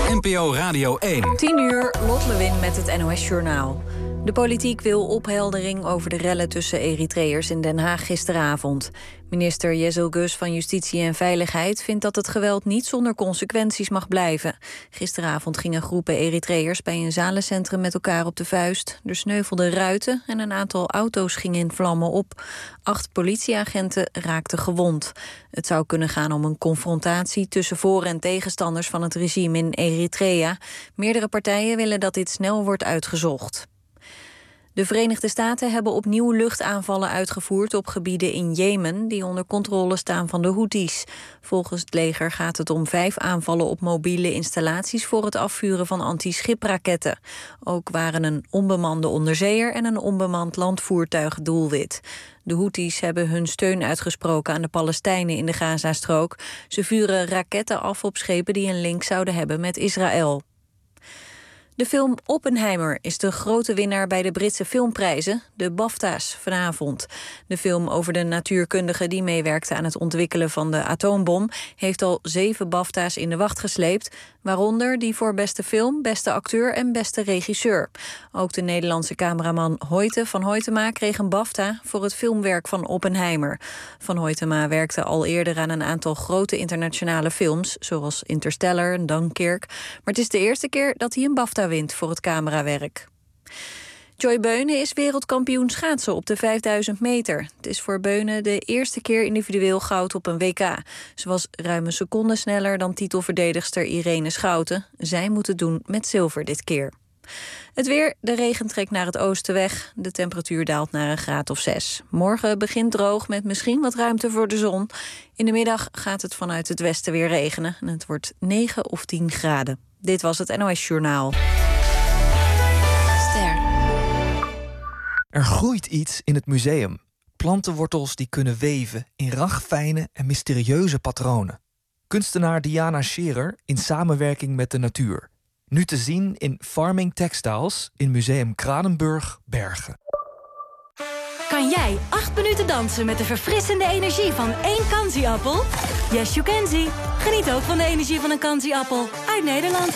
NPO Radio 1. 10 uur, Lot Lewin met het NOS-journaal. De politiek wil opheldering over de rellen tussen Eritreërs in Den Haag gisteravond. Minister Yeşil Güç van Justitie en Veiligheid vindt dat het geweld niet zonder consequenties mag blijven. Gisteravond gingen groepen Eritreërs bij een zalencentrum met elkaar op de vuist. Er sneuvelden ruiten en een aantal auto's gingen in vlammen op. 8 politieagenten raakten gewond. Het zou kunnen gaan om een confrontatie tussen voor- en tegenstanders van het regime in Eritrea. Meerdere partijen willen dat dit snel wordt uitgezocht. De Verenigde Staten hebben opnieuw luchtaanvallen uitgevoerd op gebieden in Jemen die onder controle staan van de Houthis. Volgens het leger gaat het om 5 aanvallen op mobiele installaties voor het afvuren van anti-schipraketten. Ook waren een onbemande onderzeeër en een onbemand landvoertuig doelwit. De Houthis hebben hun steun uitgesproken aan de Palestijnen in de Gazastrook. Ze vuren raketten af op schepen die een link zouden hebben met Israël. De film Oppenheimer is de grote winnaar bij de Britse filmprijzen, de BAFTA's, vanavond. De film over de natuurkundige die meewerkte aan het ontwikkelen van de atoombom heeft al 7 BAFTA's in de wacht gesleept, waaronder die voor beste film, beste acteur en beste regisseur. Ook de Nederlandse cameraman Hoyte van Hoytema kreeg een BAFTA voor het filmwerk van Oppenheimer. Van Hoytema werkte al eerder aan een aantal grote internationale films, zoals Interstellar en Dunkirk, maar het is de eerste keer dat hij een BAFTA wint voor het camerawerk. Joy Beunen is wereldkampioen schaatsen op de 5000 meter. Het is voor Beunen de eerste keer individueel goud op een WK. Ze was ruim een seconde sneller dan titelverdedigster Irene Schouten. Zij moet het doen met zilver dit keer. Het weer, de regen trekt naar het oosten weg. De temperatuur daalt naar een graad of 6. Morgen begint droog met misschien wat ruimte voor de zon. In de middag gaat het vanuit het westen weer regenen. En het wordt 9 of 10 graden. Dit was het NOS Journaal. Ster. Er groeit iets in het museum. Plantenwortels die kunnen weven in ragfijne en mysterieuze patronen. Kunstenaar Diana Scherer in samenwerking met de natuur. Nu te zien in Farming Textiles in Museum Kranenburg, Bergen. Kan jij 8 minuten dansen met de verfrissende energie van 1 Kanzi-appel? Yes, you can see. Geniet ook van de energie van een Kanzi-appel uit Nederland.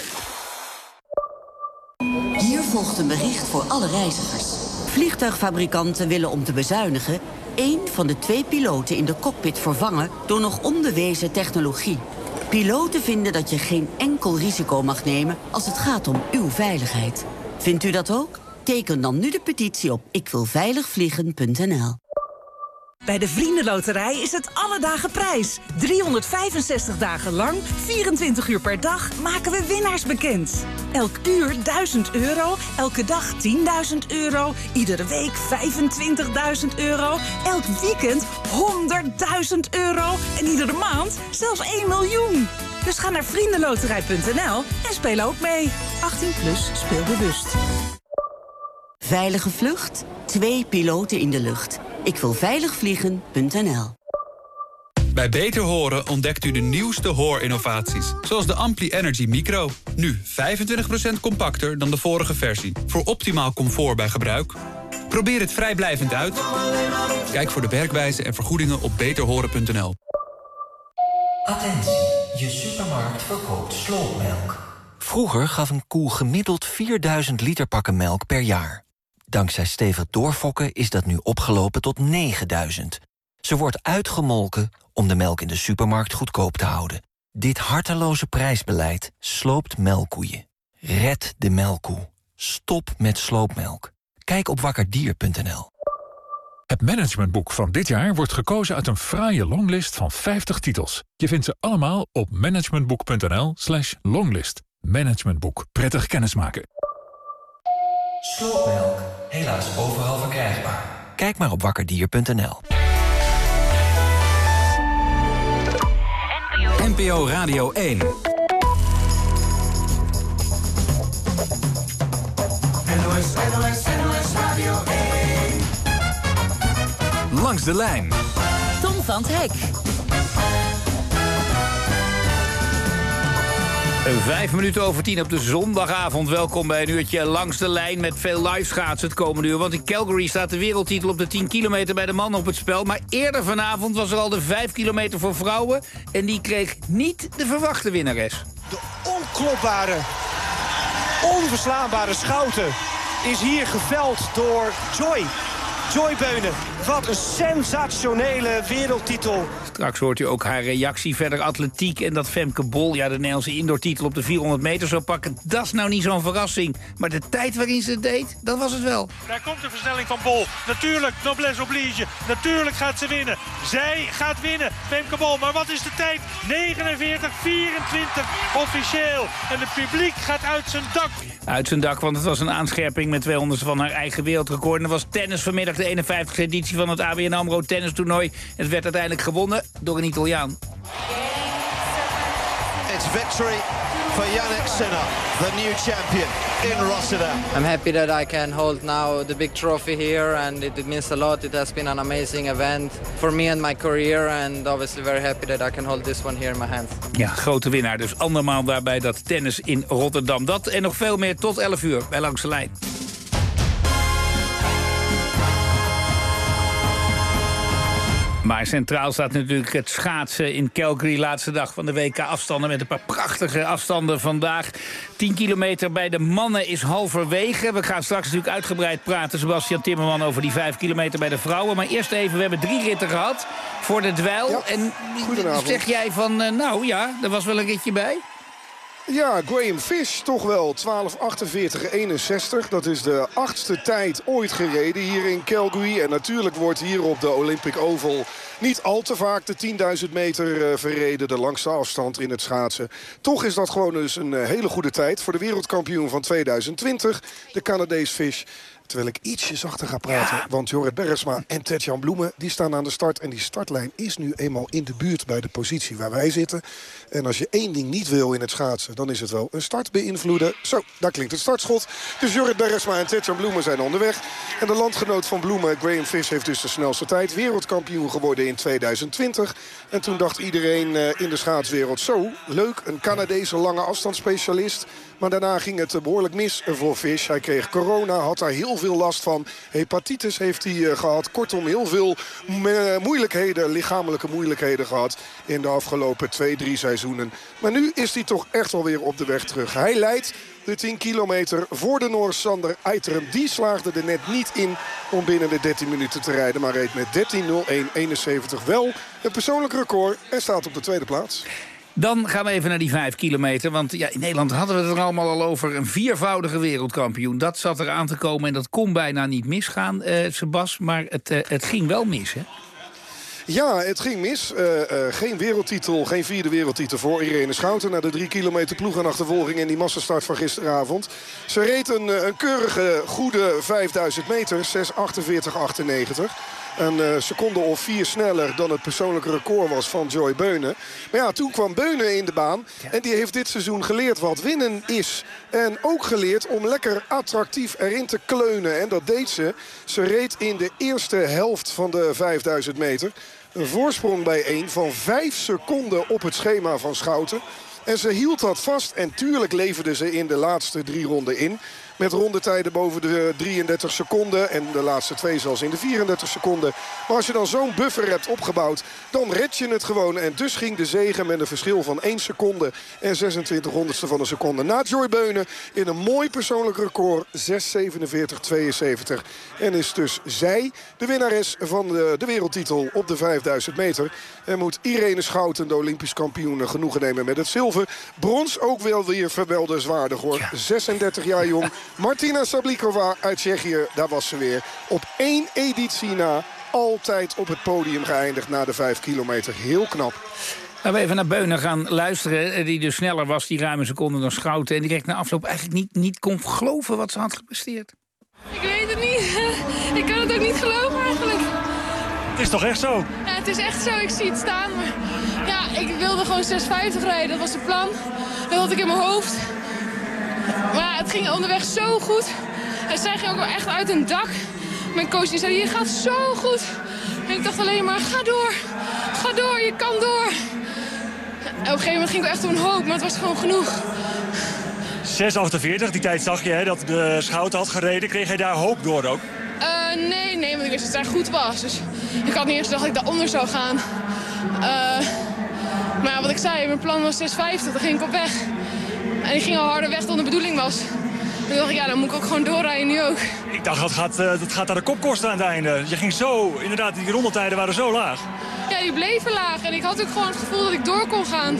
Hier volgt een bericht voor alle reizigers. Vliegtuigfabrikanten willen om te bezuinigen 1 van de 2 piloten in de cockpit vervangen door nog onbewezen technologie. Piloten vinden dat je geen enkel risico mag nemen als het gaat om uw veiligheid. Vindt u dat ook? Teken dan nu de petitie op ikwilveiligvliegen.nl. Bij de Vriendenloterij is het alle dagen prijs. 365 dagen lang, 24 uur per dag, maken we winnaars bekend. Elk uur 1000 euro, elke dag 10.000 euro, iedere week 25.000 euro, elk weekend 100.000 euro en iedere maand zelfs 1 miljoen. Dus ga naar vriendenloterij.nl en speel ook mee. 18 plus, speel bewust. Veilige vlucht, 2 piloten in de lucht. Ikwilveiligvliegen.nl. Bij Beter Horen ontdekt u de nieuwste hoorinnovaties. Zoals de Ampli Energy Micro. Nu 25% compacter dan de vorige versie. Voor optimaal comfort bij gebruik. Probeer het vrijblijvend uit. Kijk voor de werkwijze en vergoedingen op beterhoren.nl. Attentie, je supermarkt verkoopt slootmelk. Vroeger gaf een koe gemiddeld 4000 liter pakken melk per jaar. Dankzij stevig doorfokken is dat nu opgelopen tot 9000. Ze wordt uitgemolken om de melk in de supermarkt goedkoop te houden. Dit harteloze prijsbeleid sloopt melkkoeien. Red de melkkoe. Stop met sloopmelk. Kijk op wakkerdier.nl. Het managementboek van dit jaar wordt gekozen uit een fraaie longlist van 50 titels. Je vindt ze allemaal op managementboek.nl/longlist. Managementboek. Prettig kennismaken. Slootmelk, helaas overal verkrijgbaar. Kijk maar op wakkerdier.nl. NPO Radio 1. NOS Radio 1. Langs de lijn. Tom van 't Hek. 5 minuten over 10 op de zondagavond. Welkom bij een uurtje langs de lijn met veel live schaatsen het komende uur. Want in Calgary staat de wereldtitel op de 10 kilometer bij de mannen op het spel. Maar eerder vanavond was er al de 5 kilometer voor vrouwen. En die kreeg niet de verwachte winnares. De onkloppbare, onverslaanbare Schouten is hier geveld door Joy Beunen. Wat een sensationele wereldtitel. Straks hoort u ook haar reactie. Verder atletiek en dat Femke Bol, de Nederlandse indoortitel op de 400 meter zou pakken. Dat is nou niet zo'n verrassing. Maar de tijd waarin ze het deed, dat was het wel. Daar komt de versnelling van Bol. Natuurlijk, noblesse oblige. Natuurlijk gaat ze winnen. Zij gaat winnen, Femke Bol. Maar wat is de tijd? 49-24 officieel. En het publiek gaat uit zijn dak. Uit zijn dak, want het was een aanscherping met 200 van haar eigen wereldrecord. En er was tennis vanmiddag de 51e editie van het ABN AMRO tennistoernooi. Het werd uiteindelijk gewonnen door een Italiaan. It's victory for Jannik Sinner, the new champion in Rotterdam. I'm happy that I can hold now the big trophy here, and it means a lot. It has been an amazing event for me and my career, and obviously very happy that I can hold this one here in my hands. Ja, grote winnaar. Dus andermaal daarbij dat tennis in Rotterdam. Dat en nog veel meer tot 11 uur bij Langs de Lijn. Maar centraal staat natuurlijk het schaatsen in Calgary. Laatste dag van de WK-afstanden met een paar prachtige afstanden vandaag. 10 kilometer bij de mannen is halverwege. We gaan straks natuurlijk uitgebreid praten, Sebastian Timmerman, over die 5 kilometer bij de vrouwen. Maar eerst even, we hebben 3 ritten gehad voor de dweil. Ja, en goedenavond. Zeg jij van, nou ja, er was wel een ritje bij? Ja, Graham Fish toch wel. 12:48:61. Dat is de 8e tijd ooit gereden hier in Calgary. En natuurlijk wordt hier op de Olympic Oval niet al te vaak de 10.000 meter verreden. De langste afstand in het schaatsen. Toch is dat gewoon dus een hele goede tijd voor de wereldkampioen van 2020. De Canadees Fish. Terwijl ik ietsje zachter ga praten. Ja. Want Jorrit Bergsma en Tetjan Bloemen die staan aan de start. En die startlijn is nu eenmaal in de buurt bij de positie waar wij zitten. En als je één ding niet wil in het schaatsen, dan is het wel een start beïnvloeden. Zo, daar klinkt het startschot. Dus Jorrit Bergsma en Tetjan Bloemen zijn onderweg. En de landgenoot van Bloemen, Graham Fish, heeft dus de snelste tijd. Wereldkampioen geworden in 2020. En toen dacht iedereen in de schaatswereld, zo, leuk, een Canadese lange afstandsspecialist. Maar daarna ging het behoorlijk mis voor Fish. Hij kreeg corona, had daar heel veel last van. Hepatitis heeft hij gehad. Kortom, heel veel moeilijkheden, lichamelijke moeilijkheden gehad in de afgelopen 2-3 seizoenen. Maar nu is hij toch echt wel weer op de weg terug. Hij leidt de 10 kilometer voor de Noor Sander Eiterum. Die slaagde er net niet in om binnen de 13 minuten te rijden. Maar reed met 13:01:71 wel een persoonlijk record en staat op de tweede plaats. Dan gaan we even naar die 5 kilometer. Want ja, in Nederland hadden we het er allemaal al over. Een 4-voudige wereldkampioen. Dat zat er aan te komen en dat kon bijna niet misgaan, Sebas. Maar het ging wel mis, hè? Ja, het ging mis. Geen wereldtitel, geen 4e wereldtitel voor Irene Schouten. Na de 3 kilometer ploegenachtervolging en die massastart van gisteravond. Ze reed een keurige, goede 5000 meter. 6:48:98. Een seconde of 4 sneller dan het persoonlijke record was van Joy Beunen. Maar ja, toen kwam Beunen in de baan. En die heeft dit seizoen geleerd wat winnen is. En ook geleerd om lekker attractief erin te kleunen. En dat deed ze. Ze reed in de eerste helft van de 5000 meter. Een voorsprong bij 1 van 5 seconden op het schema van Schouten. En ze hield dat vast. En tuurlijk leverde ze in de laatste 3 ronden in. Met rondetijden boven de 33 seconden. En de laatste 2 zelfs in de 34 seconden. Maar als je dan zo'n buffer hebt opgebouwd, dan red je het gewoon. En dus ging de zege met een verschil van 1 seconde en 26 honderdste van een seconde. Na Joy Beunen in een mooi persoonlijk record. 6:47:72. En is dus zij de winnares van de wereldtitel op de 5000 meter. En moet Irene Schouten, de Olympisch kampioen, genoegen nemen met het zilver. Brons ook wel weer vermeldenswaardig hoor. Ja. 36 jaar jong. Martina Sablikova uit Tsjechië, daar was ze weer. Op 1 editie na altijd op het podium geëindigd na de 5 kilometer. Heel knap. Laten we even naar Beunen gaan luisteren. Die dus sneller was, die ruime seconde dan Schouten. En direct na afloop eigenlijk niet kon geloven wat ze had gepresteerd. Ik weet het niet. Ik kan het ook niet geloven eigenlijk. Het is toch echt zo? Ja, het is echt zo. Ik zie het staan. Maar ja, ik wilde gewoon 6:50 rijden. Dat was het plan. Dat had ik in mijn hoofd. Maar het ging onderweg zo goed. En zij ging ook wel echt uit een dak. Mijn coach die zei, je gaat zo goed. En ik dacht alleen maar, ga door, je kan door. En op een gegeven moment ging ik echt op een hoop, maar het was gewoon genoeg. 6:48, die tijd zag je hè, dat de Schouten had gereden. Kreeg jij daar hoop door ook? Nee, want ik wist dat het daar goed was. Dus ik had niet eens gedacht dat ik daaronder zou gaan. Maar ja, wat ik zei, mijn plan was 6:50, dan ging ik op weg. En die ging al harder weg dan de bedoeling was. Toen dacht ik, ja, dan moet ik ook gewoon doorrijden, nu ook. Ik dacht, dat gaat naar de kop kosten aan het einde. Je ging zo, inderdaad, die rondetijden waren zo laag. Ja, die bleven laag. En ik had ook gewoon het gevoel dat ik door kon gaan.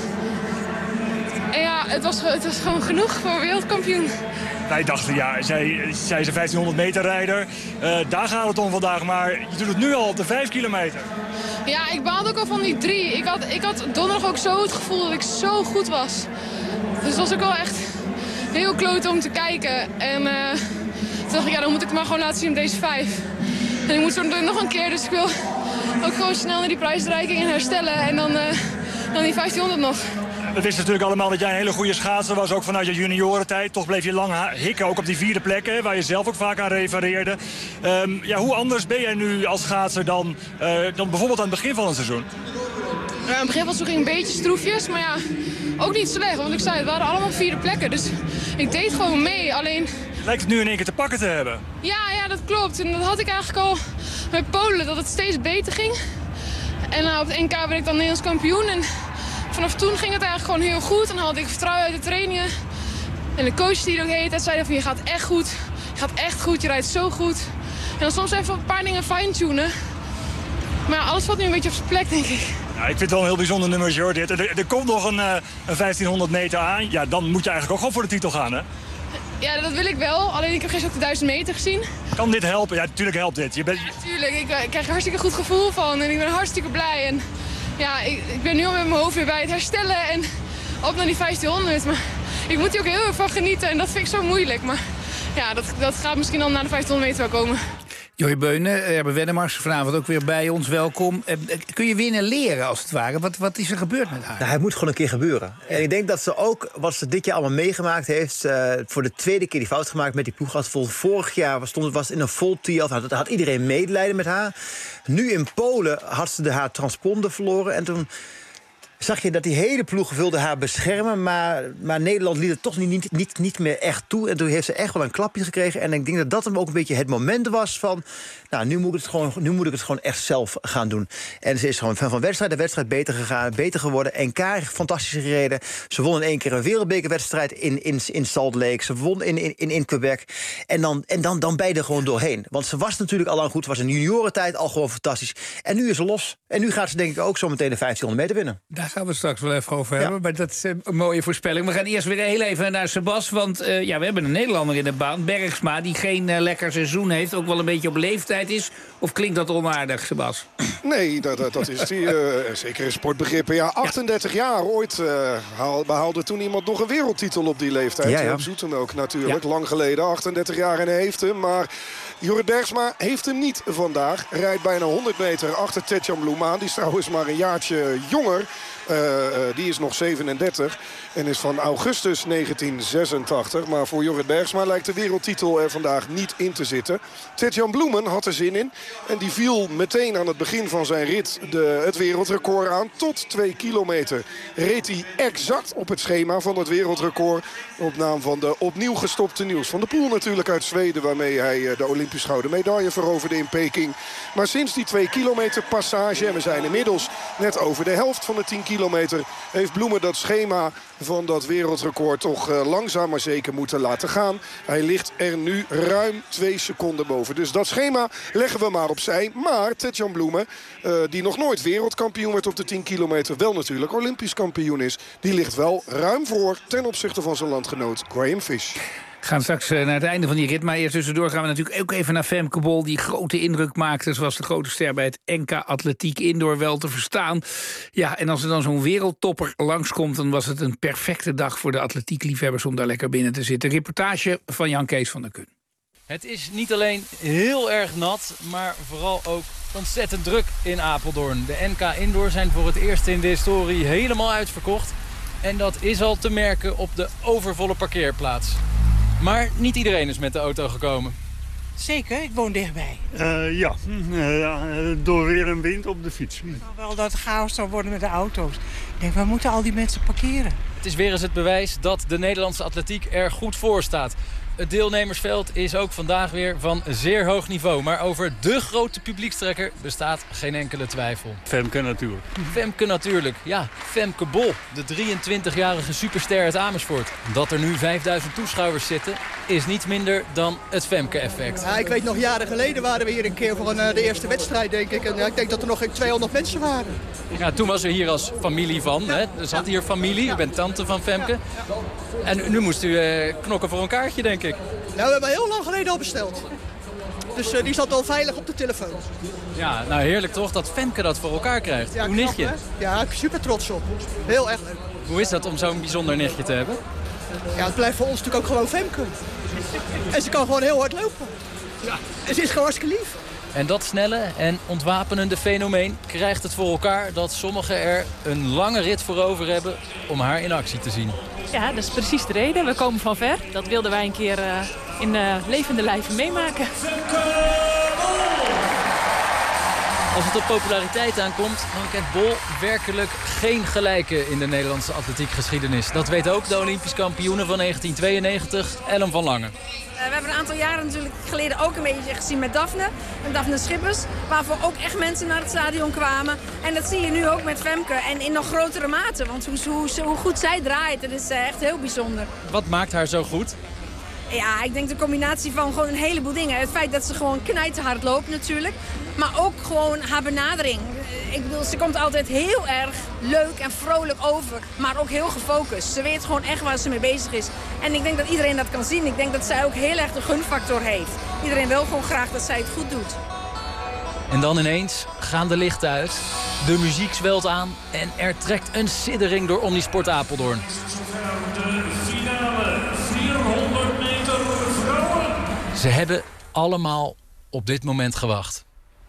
En ja, het was gewoon genoeg voor wereldkampioen. Wij dachten, ja, zij is een 1500 meter rijder. Daar gaat het om vandaag, maar je doet het nu al op de 5 kilometer. Ja, ik baalde ook al van die 3. Ik had donderdag ook zo het gevoel dat ik zo goed was. Dus het was ook wel echt heel kloot om te kijken. En toen dacht ik, ja, dan moet ik het maar gewoon laten zien op deze 5. En ik moet zo nog een keer, dus ik wil ook gewoon snel naar die prijsuitreiking en herstellen. En dan die 1500 nog. We wisten natuurlijk allemaal dat jij een hele goede schaatser was, ook vanuit je juniorentijd. Toch bleef je lang hikken, ook op die 4e plek, hè, waar je zelf ook vaak aan refereerde. Ja, hoe anders ben jij nu als schaatser dan bijvoorbeeld aan het begin van het seizoen? Aan het begin van het seizoen ging een beetje stroefjes, maar ja, ook niet slecht. Want ik zei, het waren allemaal 4e plekken, dus ik deed gewoon mee. Alleen... Lijkt het nu in één keer te pakken te hebben? Ja, dat klopt. En dat had ik eigenlijk al met Polen, dat het steeds beter ging. En op het NK werd ik dan Nederlands kampioen. En vanaf toen ging het eigenlijk gewoon heel goed. En dan had ik vertrouwen uit de trainingen. En de coach die er ook de hele tijd zei van, je gaat echt goed. Je gaat echt goed, je rijdt zo goed. En dan soms even een paar dingen fine-tunen. Maar ja, alles valt nu een beetje op zijn plek, denk ik. Ja, ik vind het wel een heel bijzonder nummer, hoor. Er komt nog een 1500 meter aan. Ja, dan moet je eigenlijk ook gewoon voor de titel gaan, hè? Ja, dat wil ik wel. Alleen ik heb gisteren ook de 1000 meter gezien. Kan dit helpen? Ja, natuurlijk helpt dit. Ja, natuurlijk. Ik krijg er hartstikke goed gevoel van. En ik ben hartstikke blij. En ja, ik ben nu al met mijn hoofd weer bij het herstellen. En op naar die 1500. Maar ik moet hier ook heel erg van genieten. En dat vind ik zo moeilijk. Maar ja, dat gaat misschien dan naar de 1500 meter wel komen. Joy Beunen, Erben Wennemars, vanavond ook weer bij ons. Welkom. Kun je winnen leren, als het ware? Wat is er gebeurd met haar? Nou, het moet gewoon een keer gebeuren. En ik denk dat ze ook, wat ze dit jaar allemaal meegemaakt heeft... voor de tweede keer die fout gemaakt met die ploeg. Vorig jaar was het in een vol tee. Had iedereen medelijden met haar. Nu in Polen had ze haar transponder verloren. En toen zag je dat die hele ploeg wilde haar beschermen. Maar Nederland liet het toch niet meer echt toe. En toen heeft ze echt wel een klapje gekregen. En ik denk dat dat hem ook een beetje het moment was van... nou, nu moet ik het gewoon echt zelf gaan doen. En ze is gewoon van wedstrijd naar wedstrijd beter gegaan, beter geworden. NK fantastisch gereden. Ze won in 1 keer een wereldbekerwedstrijd in Salt Lake. Ze won in Quebec. En dan ben je er gewoon doorheen. Want ze was natuurlijk al lang goed. Was in juniorentijd al gewoon fantastisch. En nu is ze los. En nu gaat ze denk ik ook zo meteen de 1500 meter winnen. Daar gaan we het straks wel even over hebben. Maar dat is een mooie voorspelling. We gaan eerst weer heel even naar Sebas. Want we hebben een Nederlander in de baan. Bergsma, die geen lekker seizoen heeft. Ook wel een beetje op leeftijd is. Of klinkt dat onaardig, Sebas? Nee, dat is die. Zeker in sportbegrippen. Ja, 38 jaar. Ooit behaalde toen iemand nog een wereldtitel op die leeftijd. Ja. Op Zoetemelk natuurlijk. Ja. Lang geleden. 38 jaar en hij heeft hem. Maar Jorrit Bergsma heeft hem niet vandaag. Rijdt bijna 100 meter achter Tetjan Bloem aan. Die is trouwens maar een jaartje jonger. Die is nog 37 en is van augustus 1986. Maar voor Jorrit Bergsma lijkt de wereldtitel er vandaag niet in te zitten. Tetjan Bloemen had er zin in. En die viel meteen aan het begin van zijn rit het wereldrecord aan. Tot 2 kilometer reed hij exact op het schema van het wereldrecord. Op naam van de opnieuw gestopte Niels van der Poel natuurlijk uit Zweden. Waarmee hij de Olympisch gouden medaille veroverde in Peking. Maar sinds die 2 kilometer passage, en we zijn inmiddels net over de helft van de 10 kilometer, heeft Bloemen dat schema van dat wereldrecord toch langzaam maar zeker moeten laten gaan. Hij ligt er nu ruim 2 seconden boven. Dus dat schema leggen we maar opzij. Maar Tetjan Bloemen, die nog nooit wereldkampioen werd op de 10 kilometer, wel natuurlijk Olympisch kampioen is, die ligt wel ruim voor ten opzichte van zijn landgenoot Graham Fish. We gaan straks naar het einde van die rit. Maar eerst tussendoor gaan we natuurlijk ook even naar Femke Bol, die grote indruk maakte. Ze was de grote ster bij het NK Atletiek Indoor, wel te verstaan. Ja, en als er dan zo'n wereldtopper langskomt, dan was het een perfecte dag voor de atletiekliefhebbers om daar lekker binnen te zitten. Reportage van Jan Kees van der Kun. Het is niet alleen heel erg nat, maar vooral ook ontzettend druk in Apeldoorn. De NK Indoor zijn voor het eerst in de historie helemaal uitverkocht. En dat is al te merken op de overvolle parkeerplaats. Maar niet iedereen is met de auto gekomen. Zeker, ik woon dichtbij. Door weer en wind op de fiets. Wel dat het chaos zou worden met de auto's. Ik denk, waar moeten al die mensen parkeren? Het is weer eens het bewijs dat de Nederlandse atletiek er goed voor staat. Het deelnemersveld is ook vandaag weer van zeer hoog niveau. Maar over de grote publiekstrekker bestaat geen enkele twijfel. Femke natuurlijk. Femke natuurlijk, ja. Femke Bol, de 23-jarige superster uit Amersfoort. Dat er nu 5000 toeschouwers zitten, is niets minder dan het Femke-effect. Ja, ik weet nog, jaren geleden waren we hier een keer voor de eerste wedstrijd, denk ik. En ik denk dat er nog geen 200 mensen waren. Ja, toen was u hier als familie van. Hè? Er zat hier familie, u bent tante van Femke. En nu moest u knokken voor een kaartje, denk ik. Nou, we hebben heel lang geleden al besteld. Dus die zat al veilig op de telefoon. Ja, nou heerlijk toch dat Femke dat voor elkaar krijgt. Ja, Hoe nichtje? Hè? Ja, ik ben super trots op. Heel erg leuk. Hoe is dat om zo'n bijzonder nichtje te hebben? Ja, het blijft voor ons natuurlijk ook gewoon Femke. En ze kan gewoon heel hard lopen. Ja. En ze is gewoon hartstikke lief. En dat snelle en ontwapenende fenomeen krijgt het voor elkaar dat sommigen er een lange rit voor over hebben om haar in actie te zien. Ja, dat is precies de reden. We komen van ver. Dat wilden wij een keer in levende lijven meemaken. Als het op populariteit aankomt, dan kent Bol werkelijk geen gelijke in de Nederlandse atletiekgeschiedenis. Dat weet ook de Olympisch kampioene van 1992, Ellen van Lange. We hebben een aantal jaren natuurlijk geleden ook een beetje gezien met Daphne Schippers. Waarvoor ook echt mensen naar het stadion kwamen. En dat zie je nu ook met Femke en in nog grotere mate. Want hoe goed zij draait, dat is echt heel bijzonder. Wat maakt haar zo goed? Ja, ik denk de combinatie van gewoon een heleboel dingen. Het feit dat ze gewoon knijterhard loopt natuurlijk. Maar ook gewoon haar benadering. Ik bedoel, ze komt altijd heel erg leuk en vrolijk over. Maar ook heel gefocust. Ze weet gewoon echt waar ze mee bezig is. En ik denk dat iedereen dat kan zien. Ik denk dat zij ook heel erg de gunfactor heeft. Iedereen wil gewoon graag dat zij het goed doet. En dan ineens gaan de lichten uit. De muziek zwelt aan. En er trekt een siddering door Omnisport Apeldoorn. De finale 400 meter vrouwen. Ze hebben allemaal op dit moment gewacht.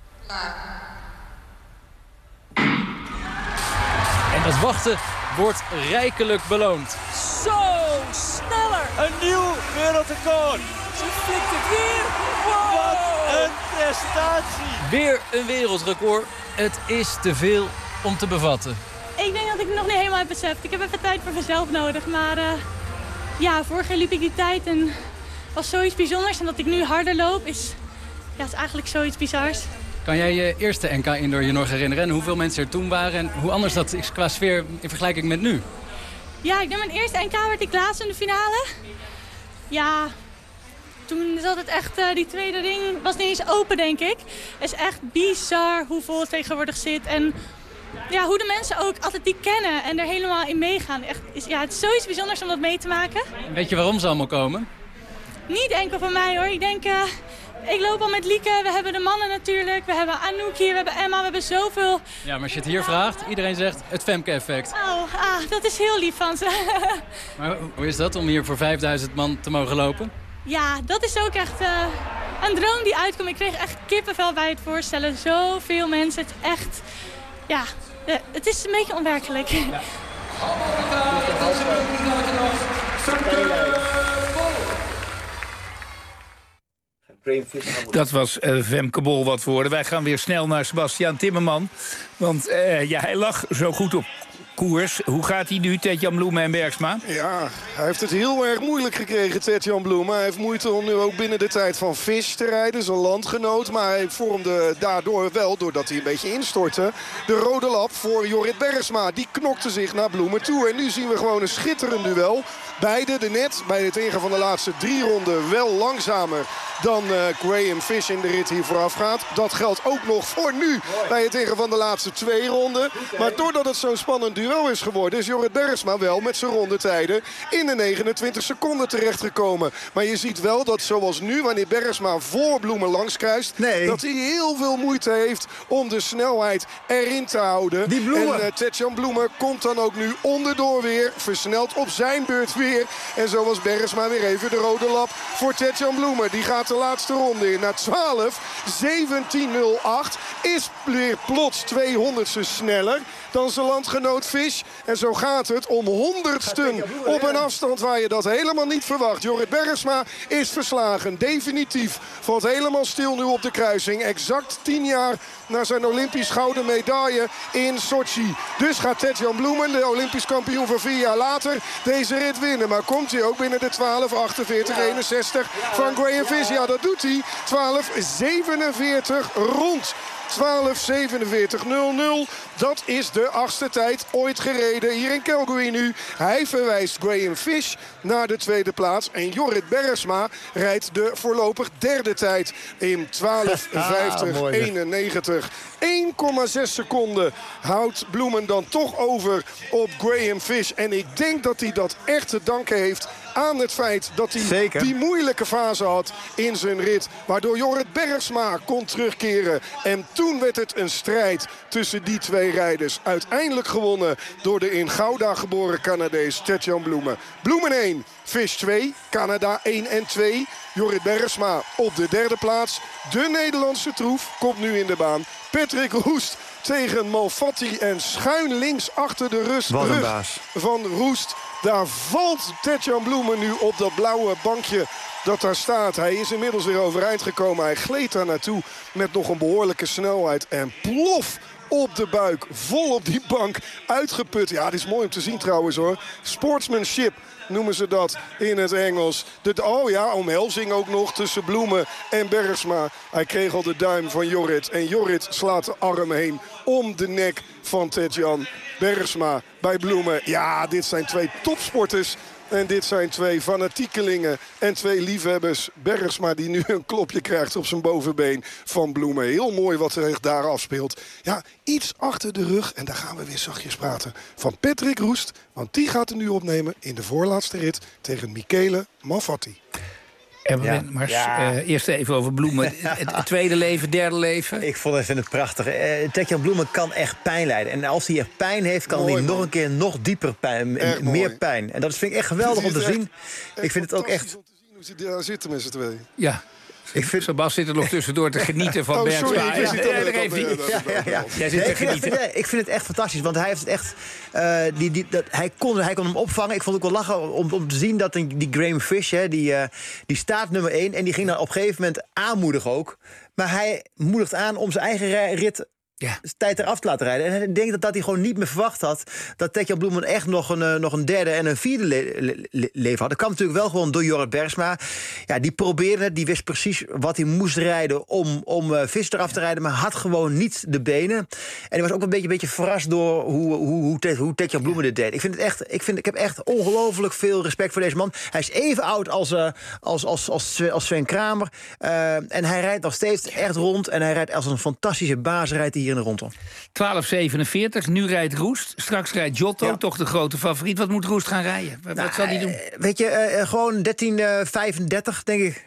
En dat wachten wordt rijkelijk beloond. Zo, sneller! Een nieuw wereldrecord! Ze flikt het weer! Wow. Wat een prestatie! Weer een wereldrecord. Het is te veel om te bevatten. Ik denk dat ik het nog niet helemaal heb beseft. Ik heb even tijd voor mezelf nodig. Maar ja, vorig jaar liep ik die tijd en was zoiets bijzonders. En dat ik nu harder loop is eigenlijk zoiets bizars. Kan jij je eerste NK Indoor je nog herinneren? En hoeveel mensen er toen waren en hoe anders dat is qua sfeer in vergelijking met nu? Ja, ik denk mijn eerste NK werd ik laatst in de finale. Ja, toen zat het echt, die tweede ring was niet eens open, denk ik. Het is echt bizar hoe vol het tegenwoordig zit. En ja, hoe de mensen ook atletiek kennen en er helemaal in meegaan. Echt, het is zoiets bijzonders om dat mee te maken. Weet je waarom ze allemaal komen? Niet enkel van mij hoor. Ik denk, ik loop al met Lieke, we hebben de mannen natuurlijk, we hebben Anouk hier, we hebben Emma, we hebben zoveel. Ja, maar als je het hier vraagt, iedereen zegt het Femke-effect. Oh, dat is heel lief van ze. Maar hoe is dat om hier voor 5000 man te mogen lopen? Ja, dat is ook echt een droom die uitkomt. Ik kreeg echt kippenvel bij het voorstellen. Zoveel mensen, het is echt, ja, het is een beetje onwerkelijk. Ja. Dat was Femke Bol wat woorden. Wij gaan weer snel naar Sebastiaan Timmerman. Want hij lag zo goed op koers. Hoe gaat hij nu, Ted-Jan Bloemen en Bergsma? Ja, hij heeft het heel erg moeilijk gekregen, Ted-Jan Bloemen. Hij heeft moeite om nu ook binnen de tijd van Fish te rijden, zijn landgenoot. Maar hij vormde daardoor wel, doordat hij een beetje instortte, de rode lap voor Jorrit Bergsma. Die knokte zich naar Bloemen toe. En nu zien we gewoon een schitterend duel. Beide de net bij het ingaan van de laatste 3 ronden wel langzamer dan Graham Fish in de rit hier vooraf gaat. Dat geldt ook nog voor nu bij het ingaan van de laatste 2 ronden. Maar doordat het zo'n spannend duel is geworden, is Jorrit Bergsma wel met zijn rondetijden in de 29 seconden terechtgekomen. Maar je ziet wel dat zoals nu, wanneer Bergsma voor Bloemen langskruist, dat hij heel veel moeite heeft om de snelheid erin te houden. Die Bloemen. En Ted-Jan Bloemen komt dan ook nu onderdoor weer, versnelt op zijn beurt weer. En zo was Bergsma weer even de rode lap voor Ted-Jan Bloemen. Die gaat de laatste ronde in naar 12:17:08. Is weer plots 200ste sneller dan zijn landgenoot Fish. En zo gaat het om 100ste op een afstand waar je dat helemaal niet verwacht. Jorrit Bergsma is verslagen. Definitief valt helemaal stil nu op de kruising. Exact 10 jaar na zijn Olympisch gouden medaille in Sochi. Dus gaat Tetjan Bloemen, de Olympisch kampioen van 4 jaar later, deze rit winnen. Maar komt hij ook binnen de 12:48:61 van Graham Fish? Ja, dat doet hij. 12:47 rond. 12:47:00. Dat is de 8e tijd ooit gereden hier in Calgary nu. Hij verwijst Graham Fish naar de 2e plaats. En Jorrit Bergsma rijdt de voorlopig 3e tijd in 12:50:91. 1,6 seconden houdt Bloemen dan toch over op Graham Fish. En ik denk dat hij dat echt te danken heeft aan het feit dat hij die moeilijke fase had in zijn rit. Waardoor Jorrit Bergsma kon terugkeren. En toen werd het een strijd tussen die twee rijders. Uiteindelijk gewonnen door de in Gouda geboren Canadees Tetjan Bloemen. Bloemen 1, Fish 2, Canada 1 en 2. Jorrit Bergsma op de 3e plaats. De Nederlandse troef komt nu in de baan. Patrick Roest tegen Malfatti en schuin links achter de rug van Roest. Daar valt Tetjan Bloemen nu op dat blauwe bankje dat daar staat. Hij is inmiddels weer overeind gekomen. Hij gleed daar naartoe met nog een behoorlijke snelheid. En plof op de buik, vol op die bank, uitgeput. Ja, dit is mooi om te zien trouwens hoor. Sportsmanship noemen ze dat in het Engels. Omhelzing ook nog tussen Bloemen en Bergsma. Hij kreeg al de duim van Jorrit. En Jorrit slaat de arm heen om de nek van Tetjan. Bergsma bij Bloemen. Ja, dit zijn twee topsporters. En dit zijn twee fanatiekelingen en twee liefhebbers. Bergsma die nu een klopje krijgt op zijn bovenbeen van Bloemen. Heel mooi wat er daar afspeelt. Ja, iets achter de rug. En daar gaan we weer zachtjes praten. Van Patrick Roest. Want die gaat er nu opnemen in de voorlaatste rit tegen Michele Malfatti. Eerst even over Bloemen. Het tweede leven, derde leven. Ik vind het prachtig. Tetjan Bloemen kan echt pijn lijden. En als hij echt pijn heeft, kan hij nog een keer nog dieper pijn. Meer pijn. En dat vind ik echt geweldig om te zien. Ik vind het ook echt... Om te zien hoe ze daar zitten met z'n tweeën. Ja. Sebas zit er nog tussendoor te genieten van Bergsma. Jij zit te genieten. Ik vind het echt fantastisch, want hij heeft het echt... hij kon hem opvangen. Ik vond het ook wel lachen om te zien dat die Graham Fish, die staat nummer 1... en die ging dan op een gegeven moment aanmoedigen ook. Maar hij moedigt aan om zijn eigen rit... tijd eraf te laten rijden. En ik denk dat hij gewoon niet meer verwacht had... dat Tetjan Bloemen echt nog een derde en een vierde leven had. Dat kwam natuurlijk wel gewoon door Jorrit Bergsma. Ja, die probeerde het. Die wist precies wat hij moest rijden om Fish eraf te rijden... maar had gewoon niet de benen. En hij was ook een beetje verrast door hoe Tetjan Bloemen dit deed. Ik heb echt ongelooflijk veel respect voor deze man. Hij is even oud als Sven Kramer. En hij rijdt nog steeds echt rond. En hij rijdt als een fantastische baas rijdt hij hier in de rondom. 12:47, nu rijdt Roest. Straks rijdt Giotto, toch de grote favoriet. Wat moet Roest gaan rijden? Wat zal hij doen? Weet je, gewoon 13:35 denk ik.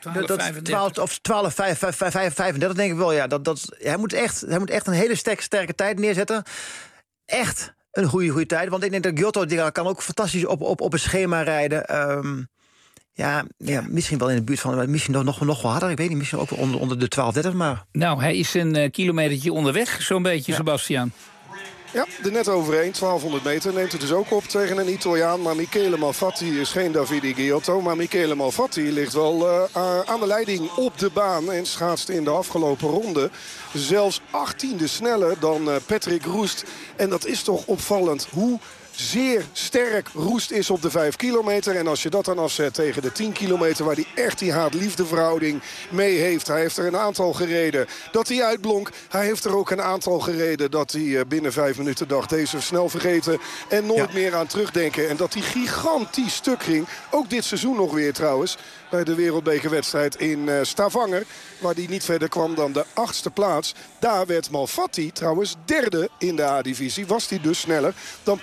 12:35 denk ik wel, ja. Hij moet echt een hele sterke tijd neerzetten. Echt een goede tijd. Want ik denk dat Giotto die kan ook fantastisch op een schema rijden. Ja, misschien wel in de buurt van... Misschien nog wel harder, ik weet niet. Misschien ook onder de 12:30, maar... Nou, hij is een kilometertje onderweg, zo'n beetje, Sebastian. Ja, er net overheen. 1200 meter neemt het dus ook op tegen een Italiaan. Maar Michele Malfatti is geen Davide Giotto. Maar Michele Malfatti ligt wel aan de leiding op de baan. En schaatst in de afgelopen ronde zelfs 18e sneller dan Patrick Roest. En dat is toch opvallend hoe... zeer sterk Roest is op de 5 kilometer. En als je dat dan afzet tegen de 10 kilometer... waar hij echt die haat-liefde-verhouding mee heeft. Hij heeft er een aantal gereden dat hij uitblonk. Hij heeft er ook een aantal gereden dat hij binnen 5 minuten dacht... deze snel vergeten en nooit meer aan terugdenken. En dat hij gigantisch stuk ging. Ook dit seizoen nog weer trouwens. Bij de wereldbekerwedstrijd in Stavanger. Waar hij niet verder kwam dan de 8e plaats. Daar werd Malfatti trouwens 3e in de A-divisie. Was hij dus sneller dan Patrick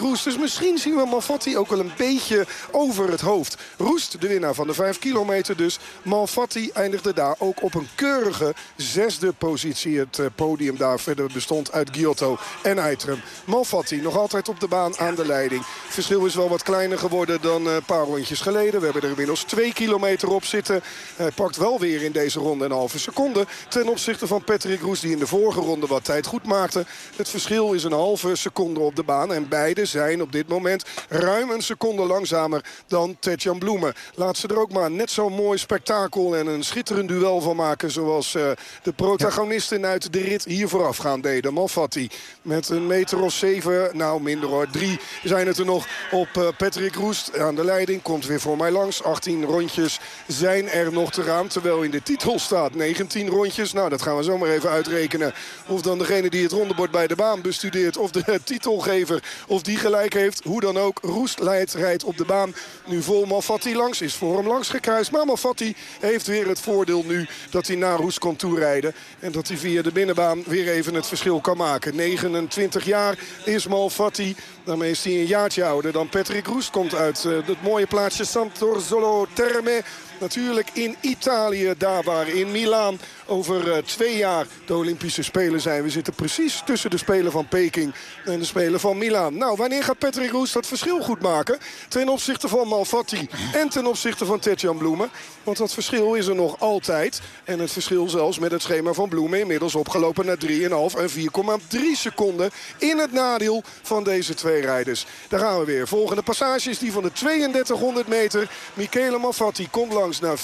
Roest. Dus misschien zien we Malfatti ook wel een beetje over het hoofd. Roest, de winnaar van de 5 kilometer dus. Malfatti eindigde daar ook op een keurige 6e positie. Het podium daar verder bestond uit Giotto en Eitram. Malfatti nog altijd op de baan aan de leiding. Het verschil is wel wat kleiner geworden dan een paar rondjes geleden. We hebben er inmiddels 2 kilometer op zitten. Hij pakt wel weer in deze ronde een halve seconde ten opzichte van Patrick Roest, die in de vorige ronde wat tijd goed maakte. Het verschil is een halve seconde op de baan. En beide zijn op dit moment ruim een seconde langzamer dan Tetjan Bloemen. Laat ze er ook maar net zo'n mooi spektakel en een schitterend duel van maken, zoals de protagonisten uit de rit hier voorafgaan deden. Malfatti met een meter of 7, nou minder hoor, 3 zijn het er nog op Patrick Roest. Aan de leiding, komt weer voor mij langs. 18 rondjes zijn er nog te gaan, terwijl in de titel staat 19 rondjes. Nou, dat gaan we zomaar even uitrekenen. Of dan degene die het rondebord bij de baan bestudeert, of de titelgever, of die gelijk heeft. Hoe dan ook, Roest rijdt op de baan nu vol Malfatti langs. Is voor hem langs gekruist. Maar Malfatti heeft weer het voordeel nu dat hij naar Roest kon toerijden. En dat hij via de binnenbaan weer even het verschil kan maken. 29 jaar is Malfatti. Daarmee is hij een jaartje ouder dan Patrick Roest. Komt uit het mooie plaatsje Sant'Orsola Terme. Natuurlijk in Italië, daar waar in Milaan over 2 jaar de Olympische Spelen zijn. We zitten precies tussen de Spelen van Peking en de Spelen van Milaan. Nou, wanneer gaat Patrick Roest dat verschil goed maken? Ten opzichte van Malfatti en ten opzichte van Tetjan Bloemen. Want dat verschil is er nog altijd. En het verschil zelfs met het schema van Bloemen inmiddels opgelopen naar 3,5 en 4,3 seconden in het nadeel van deze twee rijders. Daar gaan we weer. Volgende passage is die van de 3200 meter. Michele Malfatti komt langs naar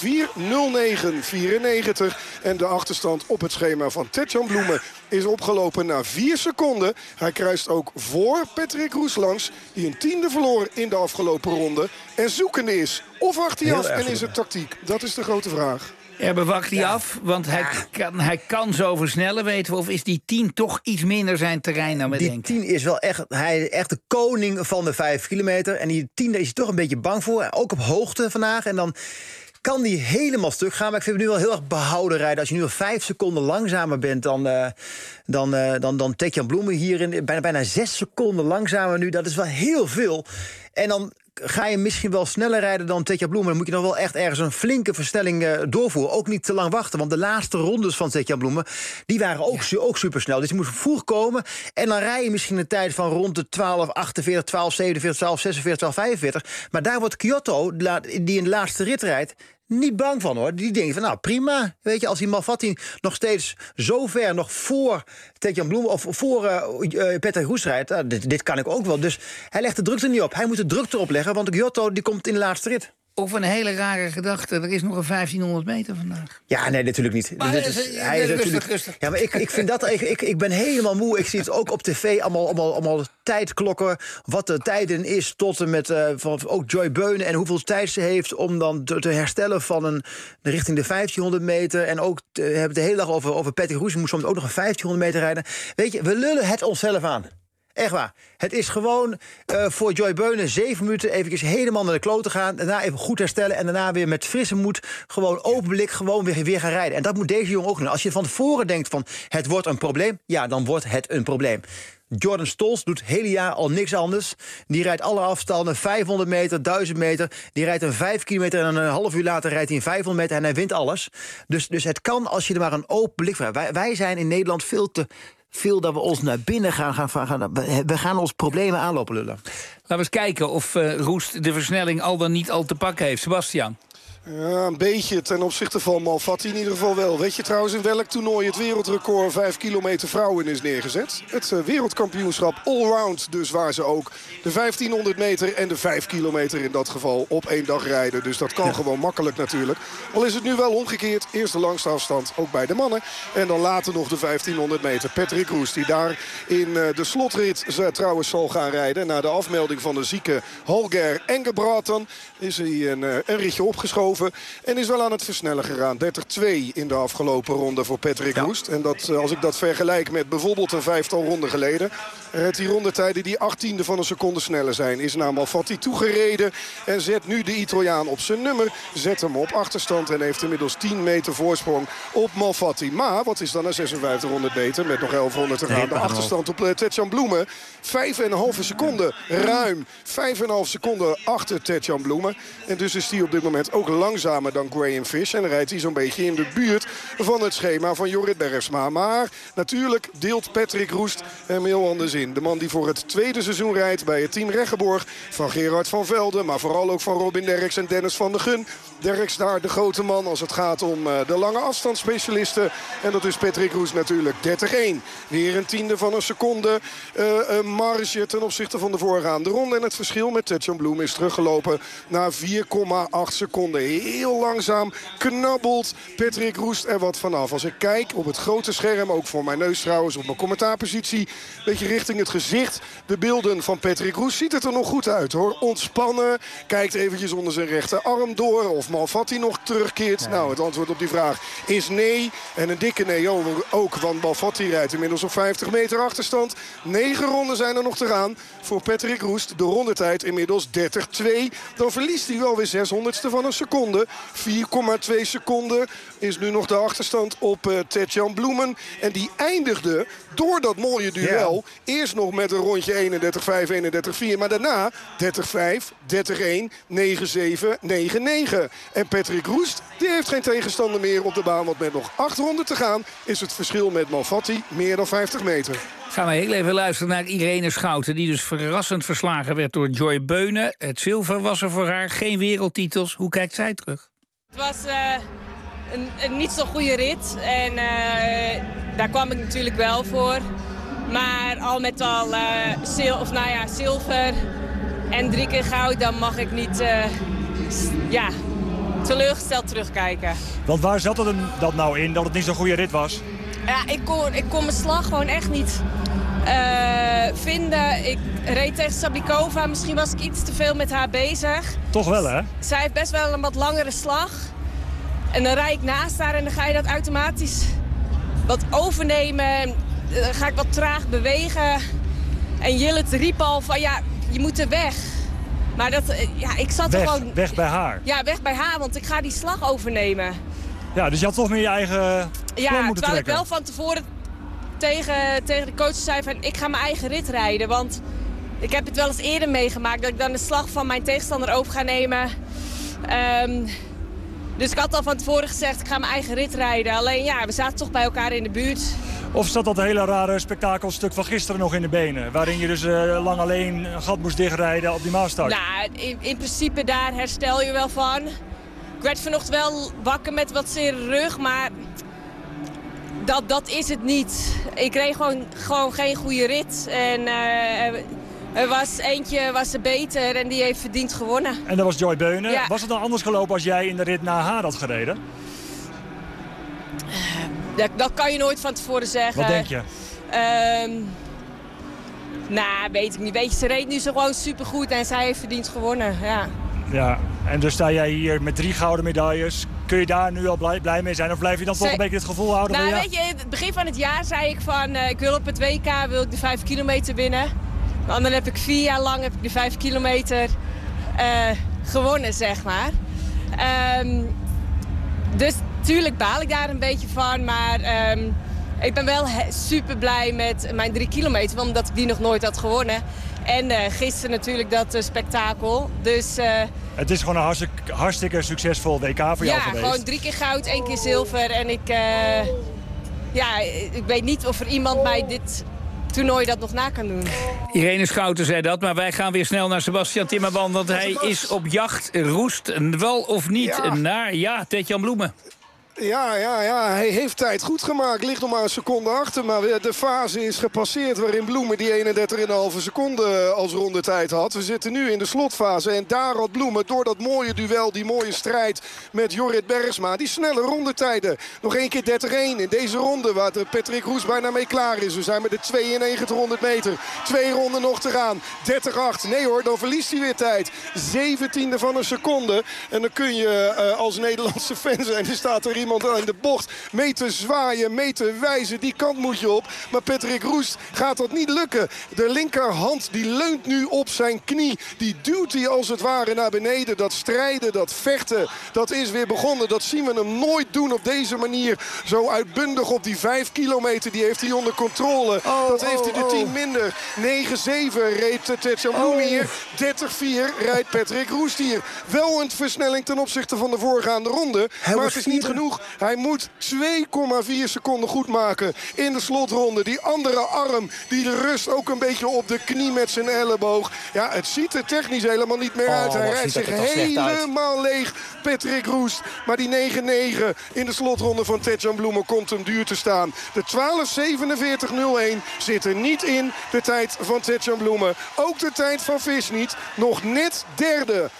4:09:94. En de achterstand op het schema van Tetjan Bloemen is opgelopen naar 4 seconden. Hij kruist ook voor Patrick Roest langs, die een 10e verloor in de afgelopen ronde. En zoekende is. Of wacht hij af en is het tactiek? Dat is de grote vraag. Ja, wacht hij af, want hij kan zo versnellen, weten we. Of is die 10 toch iets minder zijn terrein dan we denken? Die 10 is wel echt de koning van de 5 kilometer. En die 10 is hij toch een beetje bang voor. Ook op hoogte vandaag. En dan kan die helemaal stuk gaan. Maar ik vind hem nu wel heel erg behouden rijden. Als je nu al 5 seconden langzamer bent dan Tetjan Bloemen hierin. Bijna 6 seconden langzamer nu. Dat is wel heel veel. En dan ga je misschien wel sneller rijden dan Tetjan Bloemen. Dan moet je nog wel echt ergens een flinke versnelling doorvoeren. Ook niet te lang wachten, want de laatste rondes van Tetjan Bloemen, die waren ook supersnel. Dus je moet vroeg komen en dan rij je misschien een tijd van rond de 12:48, 12:47, 12:46, 12:45. Maar daar wordt Giotto, die in de laatste rit rijdt, niet bang van hoor. Die denkt van nou prima. Weet je, als die Malfatti nog steeds zo ver nog voor Tetjan Bloemen of voor Patrick Roest rijdt, dit kan ik ook wel. Dus hij legt de druk er niet op. Hij moet de druk erop leggen, want Giotto die komt in de laatste rit. Of een hele rare gedachte, er is nog een 1500 meter vandaag. Ja, nee, natuurlijk niet. Maar hij is natuurlijk rustig. Ja, maar ik vind dat ik ben helemaal moe. Ik zie het ook op tv, allemaal tijdklokken. Wat de tijden is tot en met van ook Joy Beunen en hoeveel tijd ze heeft om dan te herstellen van richting de 1500 meter. En ook hebben het de hele dag over Patrick Roest. Moet soms ook nog een 1500 meter rijden. Weet je, we lullen het onszelf aan. Echt waar. Het is gewoon voor Joy Beunen 7 minuten eventjes helemaal naar de klote gaan. Daarna even goed herstellen. En daarna weer met frisse moed, gewoon open blik, gewoon weer gaan rijden. En dat moet deze jongen ook doen. Als je van tevoren denkt van het wordt een probleem, ja, dan wordt het een probleem. Jordan Stolz doet het hele jaar al niks anders. Die rijdt alle afstanden, 500 meter, 1000 meter. Die rijdt een 5 kilometer en een half uur later rijdt hij een 500 meter en hij wint alles. Dus het kan als je er maar een open blik voor hebt. Wij zijn in Nederland veel dat we ons naar binnen gaan. We gaan ons problemen aanlopen lullen. Laten we eens kijken of Roest de versnelling al dan niet al te pakken heeft. Sebastian. Ja, een beetje ten opzichte van Malfatti in ieder geval wel. Weet je trouwens in welk toernooi het wereldrecord 5 kilometer vrouwen is neergezet? Het wereldkampioenschap allround dus, waar ze ook de 1500 meter en de 5 kilometer in dat geval op 1 dag rijden. Dus dat kan gewoon makkelijk natuurlijk. Al is het nu wel omgekeerd. Eerst de langste afstand, ook bij de mannen. En dan later nog de 1500 meter. Patrick Roest, die daar in de slotrit trouwens zal gaan rijden. Na de afmelding van de zieke Holger Engebratsen is hij een ritje opgeschoven. En is wel aan het versnellen gegaan. 30-2 in de afgelopen ronde voor Patrick Roest. En als ik dat vergelijk met bijvoorbeeld een 5-tal ronden geleden, rijdt die rondetijden die 18e van een seconde sneller zijn. Is naar Malfatti toegereden en zet nu de Italiaan op zijn nummer. Zet hem op achterstand en heeft inmiddels 10 meter voorsprong op Malfatti. Maar wat is dan na 5600 meter met nog 1100 te gaan? De achterstand op Tetjan Bloemen. 5,5 seconden. Ruim 5,5 seconden achter Tetjan Bloemen. En dus is hij op dit moment ook langzamer dan Graham Fish. En dan rijdt hij zo'n beetje in de buurt van het schema van Jorrit Bergsma. Maar natuurlijk deelt Patrick Roest hem heel anders in. De man die voor het tweede seizoen rijdt bij het team Reggeborg. Van Gerard van Velde, maar vooral ook van Robin Derks en Dennis van der Gun. Derks daar de grote man als het gaat om de lange afstandsspecialisten. En dat is Patrick Roest natuurlijk 30-1. Weer een tiende van een seconde marge ten opzichte van de voorgaande ronde. En het verschil met Tetjan Bloemen is teruggelopen naar 4,8 seconden. Heel langzaam knabbelt Patrick Roest er wat vanaf. Als ik kijk op het grote scherm, ook voor mijn neus trouwens, op mijn commentaarpositie, een beetje richting het gezicht, de beelden van Patrick Roest, ziet het er nog goed uit hoor. Ontspannen, kijkt eventjes onder zijn rechterarm door of Malfatti nog terugkeert. Nee. Nou, het antwoord op die vraag is nee. En een dikke nee ook, want Malfatti rijdt inmiddels op 50 meter achterstand. 9 ronden zijn er nog te gaan voor Patrick Roest. De rondetijd inmiddels 30-2. Dan verliest hij wel weer 600ste van een seconde. 4,2 seconden is nu nog de achterstand op Tetjan Bloemen. En die eindigde door dat mooie duel. Ja. Eerst nog met een rondje 31-5, 31-4. Maar daarna 30-5, 30-1, 9-7, 9-9. En Patrick Roest die heeft geen tegenstander meer op de baan. Want met nog 8 ronden te gaan is het verschil met Malfatti meer dan 50 meter. Gaan we heel even luisteren naar Irene Schouten, die dus verrassend verslagen werd door Joy Beunen. Het zilver was er voor haar, geen wereldtitels. Hoe kijkt zij terug? Het was een niet zo goede rit en daar kwam ik natuurlijk wel voor. Maar al met al zilver en 3 keer goud, dan mag ik niet teleurgesteld terugkijken. Want waar zat het dat nou in, dat het niet zo'n goede rit was? Ja, ik kon mijn slag gewoon echt niet vinden. Ik reed tegen Sablikova. Misschien was ik iets te veel met haar bezig. Toch wel, hè? Zij heeft best wel een wat langere slag. En dan rijd ik naast haar en dan ga je dat automatisch wat overnemen. Dan ga ik wat traag bewegen. En Jillet riep al van ja, je moet er weg. Maar dat, ik zat er gewoon... Weg bij haar? Ja, weg bij haar, want ik ga die slag overnemen. Ja, dus je had toch meer je eigen plan moeten trekken. Ja, terwijl ik wel van tevoren tegen de coach zei van ik ga mijn eigen rit rijden. Want ik heb het wel eens eerder meegemaakt dat ik dan de slag van mijn tegenstander over ga nemen. Dus ik had al van tevoren gezegd ik ga mijn eigen rit rijden. Alleen ja, we zaten toch bij elkaar in de buurt. Of zat dat hele rare spektakelstuk van gisteren nog in de benen? Waarin je dus lang alleen een gat moest dichtrijden op die maastart. Nou, in principe daar herstel je wel van. Ik werd vanochtend wel wakker met wat zere rug, maar dat is het niet. Ik reed gewoon geen goede rit. En er was eentje er beter en die heeft verdiend gewonnen. En dat was Joy Beunen. Ja. Was het dan anders gelopen als jij in de rit na haar had gereden? Dat kan je nooit van tevoren zeggen. Wat denk je? Weet ik niet. Weet je, ze reed nu zo gewoon supergoed en zij heeft verdiend gewonnen. Ja. Ja, en dus sta jij hier met 3 gouden medailles. Kun je daar nu al blij mee zijn? Of blijf je dan toch een beetje het gevoel houden? Nou, weet je, het begin van het jaar zei ik van ik wil op het WK de 5 kilometer winnen. En dan heb ik 4 jaar lang de 5 kilometer gewonnen, zeg maar. Dus natuurlijk baal ik daar een beetje van, maar ik ben wel super blij met mijn 3 kilometer, omdat ik die nog nooit had gewonnen. En gisteren natuurlijk dat spektakel. Dus, het is gewoon een hartstikke succesvol WK voor jou geweest. Ja, gewoon 3 keer goud, 1 keer zilver. En ik weet niet of er iemand bij dit toernooi dat nog na kan doen. Irene Schouten zei dat, maar wij gaan weer snel naar Sebastian Timmerman, want hij is op jacht. Roest wel of niet naar Tetjan Bloemen. Ja, hij heeft tijd goed gemaakt. Ligt nog maar een seconde achter. Maar de fase is gepasseerd waarin Bloemen die 31,5 seconden als rondetijd had. We zitten nu in de slotfase. En daar had Bloemen door dat mooie duel, die mooie strijd met Jorrit Bergsma, die snelle rondetijden. Nog 1 keer 30-1 in deze ronde waar Patrick Roest bijna mee klaar is. We zijn met de 9200 meter. 2 ronden nog te gaan. 30-8. Nee hoor, dan verliest hij weer tijd. 17e van een seconde. En dan kun je als Nederlandse fan zijn. Er staat er iemand iemand in de bocht mee te zwaaien, mee te wijzen. Die kant moet je op. Maar Patrick Roest gaat dat niet lukken. De linkerhand die leunt nu op zijn knie. Die duwt hij als het ware naar beneden. Dat strijden, dat vechten, dat is weer begonnen. Dat zien we hem nooit doen op deze manier. Zo uitbundig op die 5 kilometer. Die heeft hij onder controle. Dat heeft hij de 10 minder. 9-7 reed Tetjan Bloemen hier. 30-4 rijdt Patrick Roest hier. Wel een versnelling ten opzichte van de voorgaande ronde. Maar het is niet genoeg. Hij moet 2,4 seconden goed maken in de slotronde. Die andere arm die rust ook een beetje op de knie met zijn elleboog. Ja, het ziet er technisch helemaal niet meer uit. Hij rijdt zich helemaal leeg, Patrick Roest. Maar die 9-9 in de slotronde van Tetjan Bloemen komt hem duur te staan. De 12:47:01 zit er niet in, de tijd van Tetjan Bloemen. Ook de tijd van Fish niet. Nog net derde.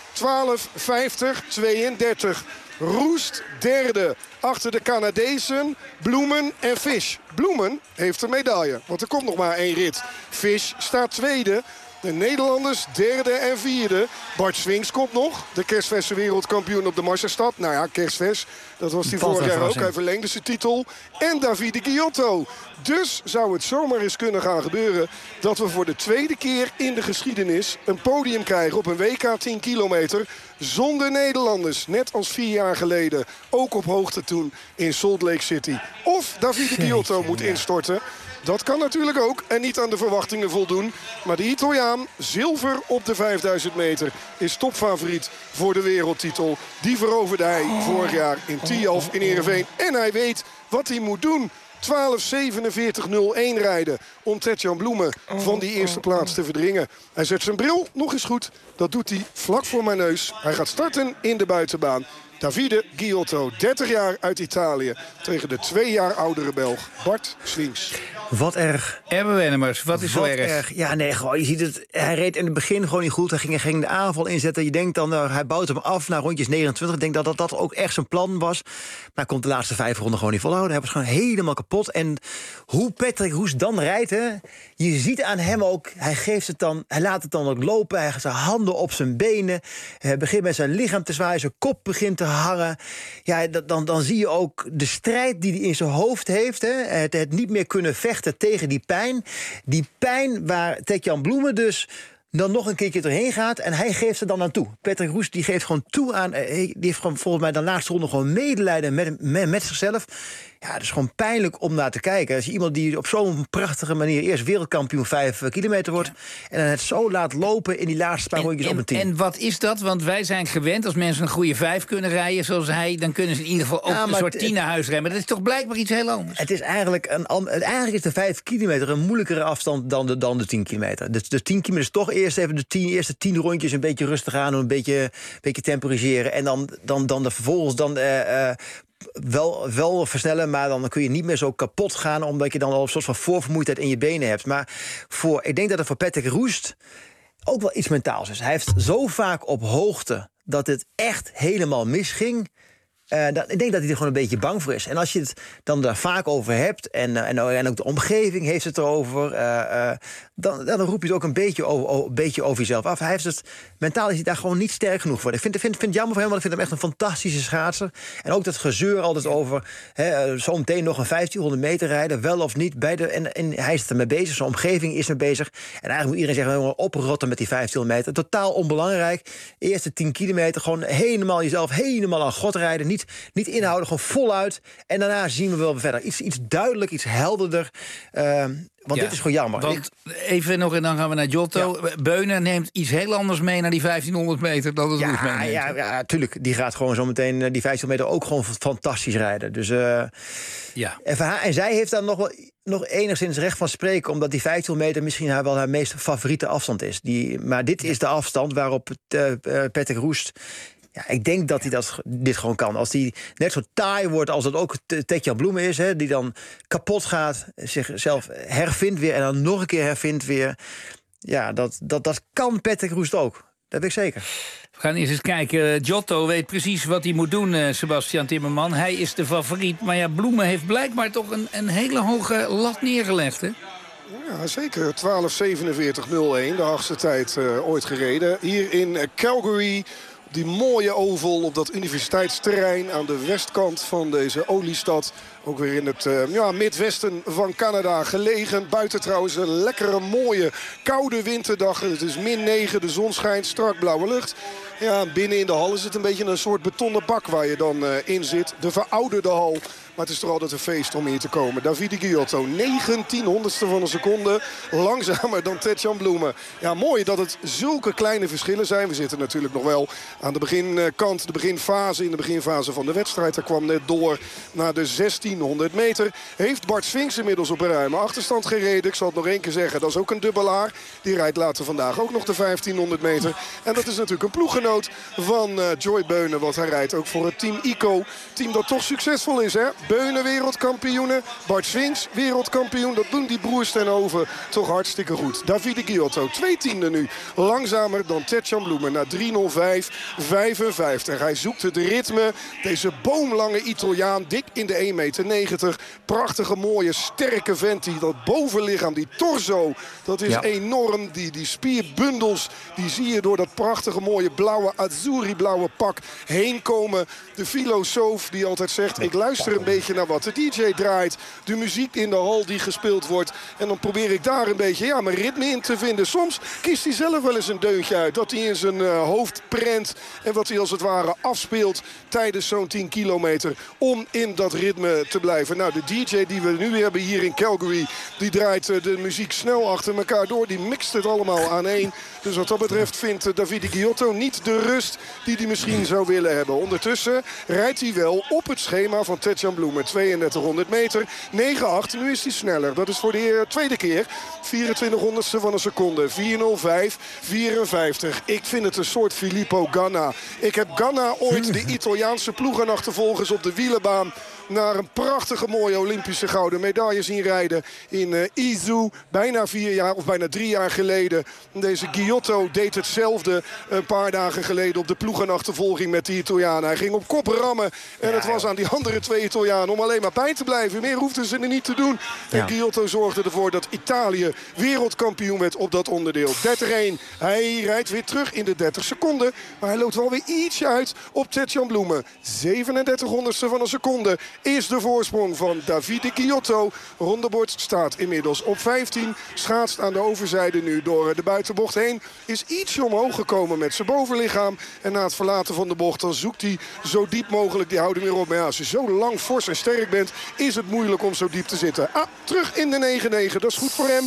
12:50:32. Roest derde. Achter de Canadezen, Bloemen en Fish. Bloemen heeft een medaille, want er komt nog maar 1 rit. Fish staat tweede. De Nederlanders derde en vierde. Bart Swings komt nog. De kerstverse wereldkampioen op de Marsstad. Nou ja, kerstvers. Dat was hij vorig jaar ook. Hij verlengde zijn titel. En Davide Giotto. Dus zou het zomaar eens kunnen gaan gebeuren dat we voor de tweede keer in de geschiedenis een podium krijgen op een WK 10 kilometer zonder Nederlanders. Net als 4 jaar geleden. Ook op hoogte toen in Salt Lake City. Of Davide Giotto moet instorten. Dat kan natuurlijk ook en niet aan de verwachtingen voldoen. Maar de Italiaan, zilver op de 5000 meter, is topfavoriet voor de wereldtitel. Die veroverde hij vorig jaar in Tialf in Heerenveen. En hij weet wat hij moet doen. 12:47:01 rijden om Tetjan Bloemen van die eerste plaats te verdringen. Hij zet zijn bril nog eens goed. Dat doet hij vlak voor mijn neus. Hij gaat starten in de buitenbaan. Davide Giotto, 30 jaar uit Italië, tegen de 2 jaar oudere Belg Bart Swings. Wat erg. Erben Wennemars, wat is zo erg? Ja, nee, gewoon, je ziet het. Hij reed in het begin gewoon niet goed. Hij ging de aanval inzetten. Je denkt dan, hij bouwt hem af naar rondjes 29. Ik denk dat ook echt zijn plan was. Maar hij komt de laatste 5 ronden gewoon niet volhouden. Hij was gewoon helemaal kapot. En hoe Patrick Roest dan rijdt, hè, je ziet aan hem ook, hij laat het dan ook lopen. Hij gaat zijn handen op zijn benen. Hij begint met zijn lichaam te zwaaien. Zijn kop begint te hangen. Ja, dan zie je ook de strijd die hij in zijn hoofd heeft. Hè. Het niet meer kunnen vechten tegen die pijn. Die pijn waar Tetjan Bloemen dus dan nog een keertje doorheen gaat en hij geeft er dan aan toe. Patrick Roest die geeft gewoon toe aan, die heeft gewoon volgens mij de laatste ronde gewoon medelijden met zichzelf. Ja, het is gewoon pijnlijk om naar te kijken. Als je iemand die op zo'n prachtige manier eerst wereldkampioen 5 kilometer wordt en dan het zo laat lopen in die laatste paar rondjes op een 10. En wat is dat? Want wij zijn gewend, als mensen een goede 5 kunnen rijden zoals hij, dan kunnen ze in ieder geval ook een soort 10 naar huis rijden. Maar dat is toch blijkbaar iets heel anders? Het is eigenlijk is de 5 kilometer een moeilijkere afstand dan de 10 kilometer. De 10 kilometer is toch eerst even de eerste 10 rondjes een beetje rustig aan, een beetje temporiseren. En dan vervolgens wel versnellen, maar dan kun je niet meer zo kapot gaan, omdat je dan al een soort van voorvermoeidheid in je benen hebt. Maar ik denk dat het voor Patrick Roest ook wel iets mentaals is. Hij heeft zo vaak op hoogte dat het echt helemaal misging. Ik denk dat hij er gewoon een beetje bang voor is. En als je het dan daar vaak over hebt en ook de omgeving heeft het erover, dan roep je het ook een beetje over jezelf af. Hij heeft het mentaal is hij daar gewoon niet sterk genoeg voor. Ik vind het jammer voor hem, want ik vind hem echt een fantastische schaatser. En ook dat gezeur altijd over zo meteen nog een 1500 meter rijden, wel of niet. En hij is ermee bezig, zijn omgeving is ermee bezig. En eigenlijk moet iedereen zeggen, oprotten met die 1500 meter. Totaal onbelangrijk. Eerste 10 kilometer, gewoon helemaal jezelf helemaal aan God rijden. Niet inhouden, gewoon voluit. En daarna zien we wel verder. Iets duidelijk, iets helderder. Want dit is gewoon jammer. Want even nog, en dan gaan we naar Giotto. Ja. Beunen neemt iets heel anders mee naar die 1500 meter dan het Roest meeneemt. Ja, tuurlijk. Die gaat gewoon zo meteen die 1500 meter ook gewoon fantastisch rijden. Dus en zij heeft dan nog enigszins recht van spreken, omdat die 1500 meter misschien wel haar meest favoriete afstand is. Maar dit is de afstand waarop Patrick Roest. Ja, ik denk dat hij dit gewoon kan. Als hij net zo taai wordt als dat ook Tetjan Bloemen is, hè, die dan kapot gaat, zichzelf hervindt weer en dan nog een keer hervindt weer. Ja, dat kan Patrick Roest ook. Dat weet ik zeker. We gaan eens kijken. Giotto weet precies wat hij moet doen, Sebastian Timmerman. Hij is de favoriet. Maar ja, Bloemen heeft blijkbaar toch een hele hoge lat neergelegd, hè? Ja, zeker. 12:47:01, de hoogste tijd ooit gereden. Hier in Calgary die mooie oval op dat universiteitsterrein aan de westkant van deze oliestad. Ook weer in het midwesten van Canada gelegen. Buiten trouwens een lekkere, mooie, koude winterdag. Het is -9, de zon schijnt, strak blauwe lucht. Ja, binnen in de hal is het een beetje een soort betonnen bak waar je dan in zit. De verouderde hal. Maar het is toch altijd een feest om hier te komen. Davide Ghiotto, 1900ste van een seconde. Langzamer dan Tetjan Bloemen. Ja, mooi dat het zulke kleine verschillen zijn. We zitten natuurlijk nog wel aan de beginkant, de beginfase. In de beginfase van de wedstrijd. Hij kwam net door naar de 1600 meter. Heeft Bart Swings inmiddels op een ruime achterstand gereden. Ik zal het nog één keer zeggen, dat is ook een dubbelaar. Die rijdt later vandaag ook nog de 1500 meter. En dat is natuurlijk een ploeggenoot van Joy Beunen. Want hij rijdt ook voor het team ICO. Team dat toch succesvol is, hè? Beunen wereldkampioenen, Bart Swings wereldkampioen. Dat doen die broers ten Hove toch hartstikke goed. Davide Ghiotto, 2/10 nu. Langzamer dan Tetjan Bloemen na 3:05:55. Hij zoekt het ritme. Deze boomlange Italiaan, dik in de 1,90 meter. Prachtige, mooie, sterke vent. Dat bovenlichaam, die torso, dat is enorm. Die spierbundels, die zie je door dat prachtige, mooie blauwe, azzurri-blauwe pak heen komen. De filosoof die altijd zegt, ik luister een beetje naar wat de DJ draait. De muziek in de hal die gespeeld wordt. En dan probeer ik daar een beetje mijn ritme in te vinden. Soms kiest hij zelf wel eens een deuntje uit. Dat hij in zijn hoofd prent. En wat hij als het ware afspeelt tijdens zo'n 10 kilometer. Om in dat ritme te blijven. Nou, de DJ die we nu hebben hier in Calgary. Die draait de muziek snel achter elkaar door. Die mixt het allemaal aan één. Dus wat dat betreft vindt Davide Ghiotto niet de rust die hij misschien zou willen hebben. Ondertussen rijdt hij wel op het schema van Tetjan Bloemen. 3200 meter, 9:08. Nu is hij sneller. Dat is voor de tweede keer. 2400ste van een seconde. 4:05:54. Ik vind het een soort Filippo Ganna. Ik heb Ganna ooit de Italiaanse ploegenachtervolgers op de wielenbaan naar een prachtige mooie Olympische gouden medaille zien rijden in Izu. Bijna 4 jaar of bijna 3 jaar geleden. Deze Ghiotto deed hetzelfde een paar dagen geleden op de ploegenachtervolging met de Italianen. Hij ging op kop rammen en het was aan die andere 2 Italianen om alleen maar bij te blijven. Meer hoefden ze er niet te doen. En Ghiotto zorgde ervoor dat Italië wereldkampioen werd op dat onderdeel. 30-1. Hij rijdt weer terug in de 30 seconden. Maar hij loopt wel weer ietsje uit op Tetjan Bloemen. 3700ste van een seconde is de voorsprong van Davide Ghiotto. Rondebord staat inmiddels op 15. Schaatst aan de overzijde nu door de buitenbocht heen. Is ietsje omhoog gekomen met zijn bovenlichaam. En na het verlaten van de bocht dan zoekt hij zo diep mogelijk die houding weer op. Maar ja, als je zo lang, fors en sterk bent, is het moeilijk om zo diep te zitten. Terug in de 9:9. Dat is goed voor hem.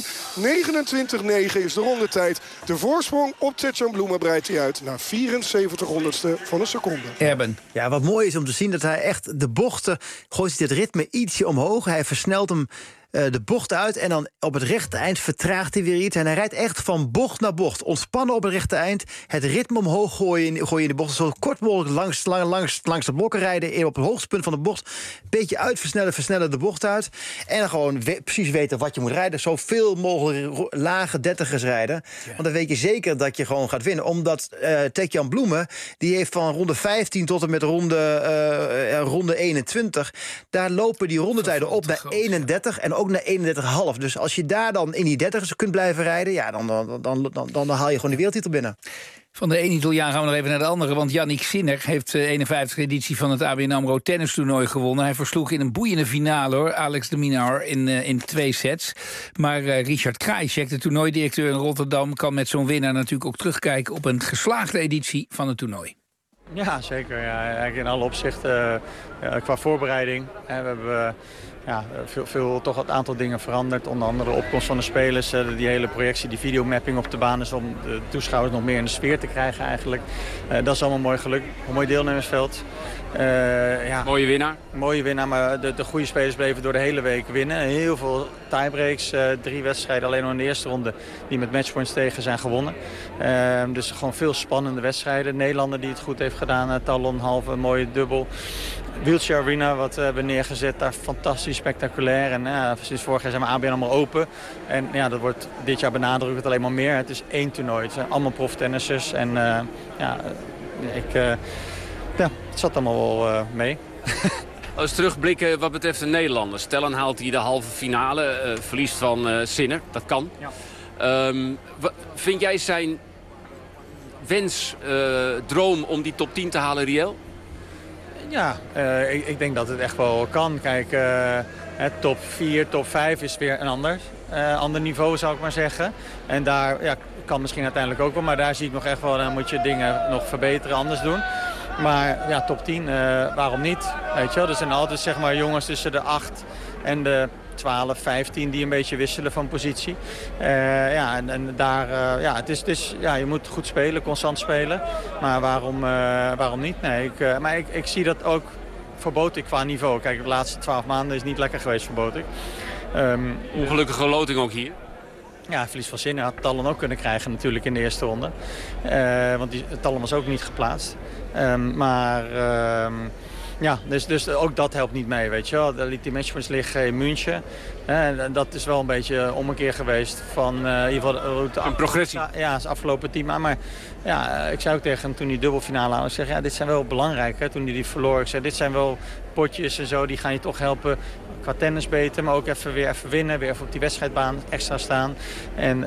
29:9 is de rondetijd. De voorsprong op Tetjan Bloemen breidt hij uit naar 7400ste van een seconde. Erben. Ja, wat mooi is om te zien dat hij echt de bochten gooit dit ritme ietsje omhoog. Hij versnelt hem de bocht uit en dan op het rechte eind vertraagt hij weer iets. En hij rijdt echt van bocht naar bocht. Ontspannen op het rechte eind. Het ritme omhoog gooien in de bocht. Zo kort mogelijk langs de blokken rijden. Op het hoogste punt van de bocht. Een beetje versnellen de bocht uit. En dan gewoon precies weten wat je moet rijden. Zoveel mogelijk lage 30ers rijden. Ja. Want dan weet je zeker dat je gewoon gaat winnen. Omdat Tetjan Bloemen, die heeft van ronde 15 tot en met ronde 21. Daar lopen die rondetijden op naar 31 en ook naar 31,5. Dus als je daar dan in die 30's kunt blijven rijden, ja, dan haal je gewoon de wereldtitel binnen. Van de ene Italiaan gaan we nog even naar de andere. Want Yannick Sinner heeft de 51e editie van het ABN AMRO tennistoernooi gewonnen. Hij versloeg in een boeiende finale Alex de Minaur in 2 sets. Maar Richard Krajicek, de toernooidirecteur in Rotterdam, kan met zo'n winnaar natuurlijk ook terugkijken op een geslaagde editie van het toernooi. Ja, zeker. Ja, eigenlijk in alle opzichten qua voorbereiding. We hebben veel toch het aantal dingen veranderd. Onder andere de opkomst van de spelers, die hele projectie, die videomapping op de baan is om de toeschouwers nog meer in de sfeer te krijgen eigenlijk. Dat is allemaal mooi gelukt. Een mooi deelnemersveld. Mooie winnaar. Mooie winnaar, maar de goede spelers bleven door de hele week winnen. Heel veel tiebreaks, 3 wedstrijden alleen al in de eerste ronde die met matchpoints tegen zijn gewonnen. Dus gewoon veel spannende wedstrijden. Nederlander die het goed heeft gedaan, Talon halve, mooie dubbel. Wheelchair Arena, wat we hebben neergezet, daar fantastisch spectaculair. En sinds vorig jaar zijn we ABN allemaal open. En ja, dat wordt dit jaar benadrukt het alleen maar meer. Het is 1 toernooi. Het zijn allemaal proftennissers. En het zat allemaal wel mee. Als we terugblikken wat betreft de Nederlanders. Tellen haalt hij de halve finale, verliest van Sinner. Dat kan. Ja. Vind jij zijn wens, droom om die top 10 te halen reëel? Ja, ik denk dat het echt wel kan. Kijk, top 4, top 5 is weer een ander niveau, zou ik maar zeggen. En daar kan misschien uiteindelijk ook wel, maar daar zie ik nog echt wel, dan moet je dingen nog verbeteren, anders doen. Maar ja, top 10, waarom niet? Weet je wel? Er zijn altijd zeg maar jongens tussen de 8 en de 12, 15 die een beetje wisselen van positie. En daar, het is, je moet goed spelen, constant spelen. Maar waarom niet? Nee, ik zie dat ook voor Botik qua niveau. Kijk, de laatste 12 maanden is niet lekker geweest voor Botik. Ongelukkige loting ook hier. Ja, verlies van Zinner had Talon ook kunnen krijgen natuurlijk in de eerste ronde. Want Talon was ook niet geplaatst. Dus ook dat helpt niet mee, weet je wel. Daar liet die matchpoints liggen in München. Dat is wel een beetje ommekeer geweest van in ieder geval een progressie. Ja, het afgelopen 10 jaar. Maar ja, ik zei ook tegen hem toen die dubbelfinale aan, ik zeg, dit zijn wel belangrijk. Hè? Toen hij die verloor, ik zei, dit zijn wel potjes en zo, die gaan je toch helpen qua tennis beter, maar ook even winnen, weer even op die wedstrijdbaan extra staan. En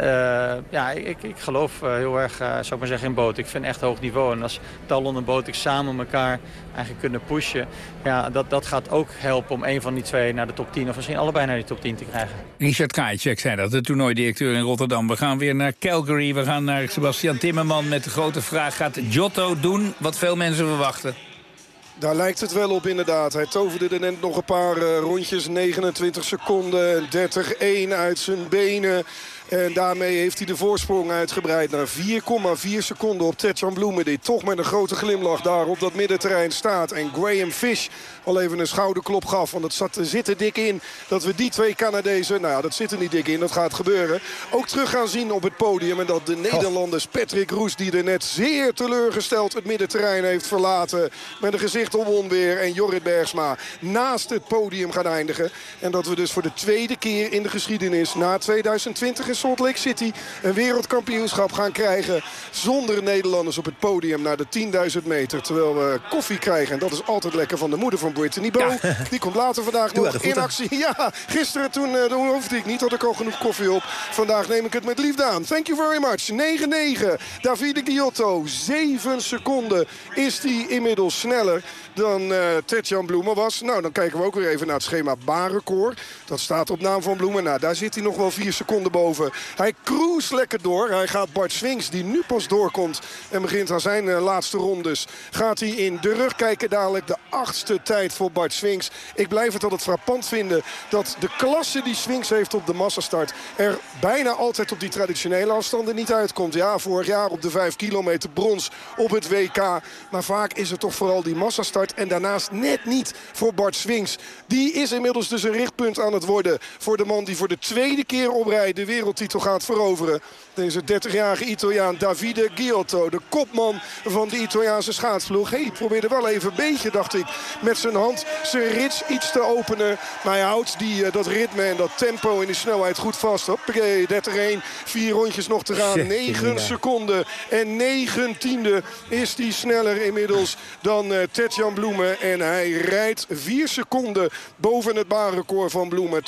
ik geloof heel erg, zou ik maar zeggen, in Botik. Ik vind echt hoog niveau. En als Talon en Botik samen elkaar eigenlijk kunnen pushen, ja, dat gaat ook helpen om een van die twee naar de top 10 of misschien allebei naar die top 10 te krijgen. Richard Krajicek zei dat, de toernooidirecteur in Rotterdam. We gaan weer naar Calgary, we gaan naar Sebastian Timmerman met de grote vraag, gaat Giotto doen wat veel mensen verwachten? Daar lijkt het wel op inderdaad. Hij toverde er net nog een paar rondjes. 29 seconden, 30-1 uit zijn benen. En daarmee heeft hij de voorsprong uitgebreid naar 4,4 seconden op Tetjan Bloemen. Die toch met een grote glimlach daar op dat middenterrein staat. En Graham Fish al even een schouderklop gaf. Want het zit er dik in dat we die twee Canadezen, nou ja, dat zit er niet dik in, dat gaat gebeuren, ook terug gaan zien op het podium. En dat de Nederlanders Patrick Roes, die er net zeer teleurgesteld het middenterrein heeft verlaten, met een gezicht op onweer, en Jorrit Bergsma naast het podium gaan eindigen. En dat we dus voor de tweede keer in de geschiedenis na 2020 in Salt Lake City een wereldkampioenschap gaan krijgen zonder Nederlanders op het podium naar de 10.000 meter. Terwijl we koffie krijgen. En dat is altijd lekker van de moeder van Brittany Bowe. Ja. Die komt later vandaag nog in actie. Ja, gisteren toen hoefde ik niet, had ik al genoeg koffie op. Vandaag neem ik het met liefde aan. Thank you very much. 9-9. Davide Giotto. 7 seconden is hij inmiddels sneller dan Tetjan Bloemen was. Nou, dan kijken we ook weer even naar het schema baanrecord. Dat staat op naam van Bloemen. Nou, daar zit hij nog wel 4 seconden boven. Hij cruise lekker door. Hij gaat Bart Swings, die nu pas doorkomt en begint aan zijn laatste rondes, gaat hij in de rug kijken. Dadelijk de 8e tijd voor Bart Swings. Ik blijf het altijd frappant vinden dat de klasse die Swings heeft op de massastart er bijna altijd op die traditionele afstanden niet uitkomt. Ja, vorig jaar op de 5 kilometer brons op het WK. Maar vaak is het toch vooral die massastart en daarnaast net niet voor Bart Swings. Die is inmiddels dus een richtpunt aan het worden voor de man die voor de tweede keer op rij de wereldtitel gaat veroveren. Deze 30-jarige Italiaan Davide Giotto, de kopman van de Italiaanse schaatsploeg. Hij probeerde wel even een beetje, dacht ik, met zijn hand zijn rits iets te openen. Maar hij houdt dat ritme en dat tempo en die snelheid goed vast. Hoppakee, 30-1, 4 rondjes nog te gaan. 9 seconden en 19e is hij sneller inmiddels dan Tetjan Bloemen. En hij rijdt 4 seconden boven het baanrecord van Bloemen.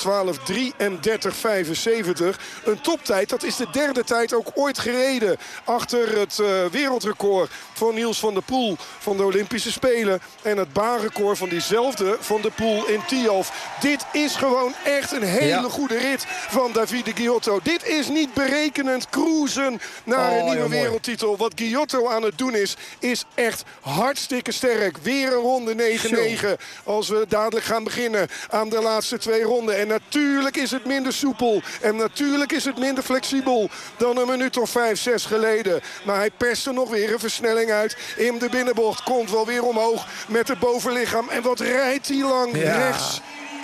12:33:75. Een toptijd, dat is de derde tijd ook ooit gereden achter het wereldrecord van Niels van der Poel van de Olympische Spelen en het baanrecord van diezelfde van der Poel in Tialf. Dit is gewoon echt een hele goede rit van Davide Giotto. Dit is niet berekenend cruisen naar een nieuwe wereldtitel. Wat Giotto aan het doen is echt hartstikke sterk. Weer een ronde 9-9 als we dadelijk gaan beginnen aan de laatste 2 ronden. En natuurlijk is het minder soepel en natuurlijk is het minder flexibel dan een minuut of 5, 6 geleden. Maar hij perst er nog weer een versnelling uit. In de binnenbocht komt wel weer omhoog met het bovenlichaam. En wat rijdt hij lang? Ja. Rechts,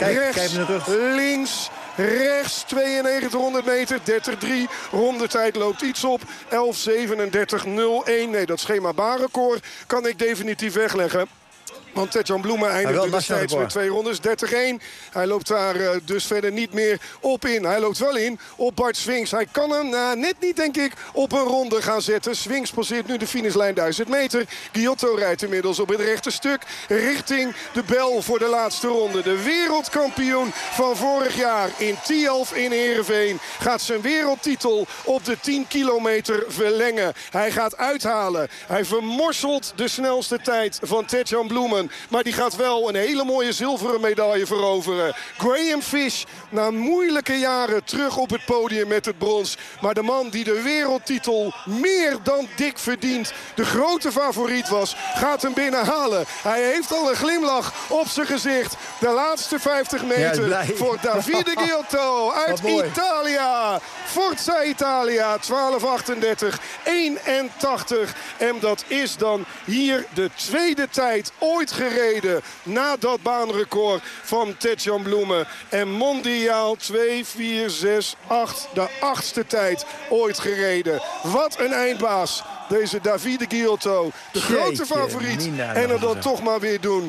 links, rechts, 9200 meter, 30-3. Rondetijd loopt iets op, 11:37:01. Nee, dat schema baanrecord kan ik definitief wegleggen. Want Tetjan Bloemen eindigde destijds met 2 rondes 30-1. Hij loopt daar dus verder niet meer op in. Hij loopt wel in op Bart Swings. Hij kan hem net niet, denk ik, op een ronde gaan zetten. Swings passeert nu de finishlijn 1000 meter. Giotto rijdt inmiddels op het rechte stuk richting de bel voor de laatste ronde. De wereldkampioen van vorig jaar in Tialf in Heerenveen gaat zijn wereldtitel op de 10 kilometer verlengen. Hij gaat uithalen. Hij vermorselt de snelste tijd van Tetjan Bloemen. Maar die gaat wel een hele mooie zilveren medaille veroveren. Graham Fish na moeilijke jaren terug op het podium met het brons. Maar de man die de wereldtitel meer dan dik verdient, de grote favoriet was, gaat hem binnenhalen. Hij heeft al een glimlach op zijn gezicht. De laatste 50 meter voor Davide Giotto uit Italia. Forza Italia, 12:38, 81. En dat is dan hier de tweede tijd ooit gereden na dat baanrecord van Tetjan Bloemen. En mondiaal 2, 4, 6, 8. De 8e tijd ooit gereden. Wat een eindbaas. Deze Davide Giotto, de grote favoriet. En het dan toch maar weer doen.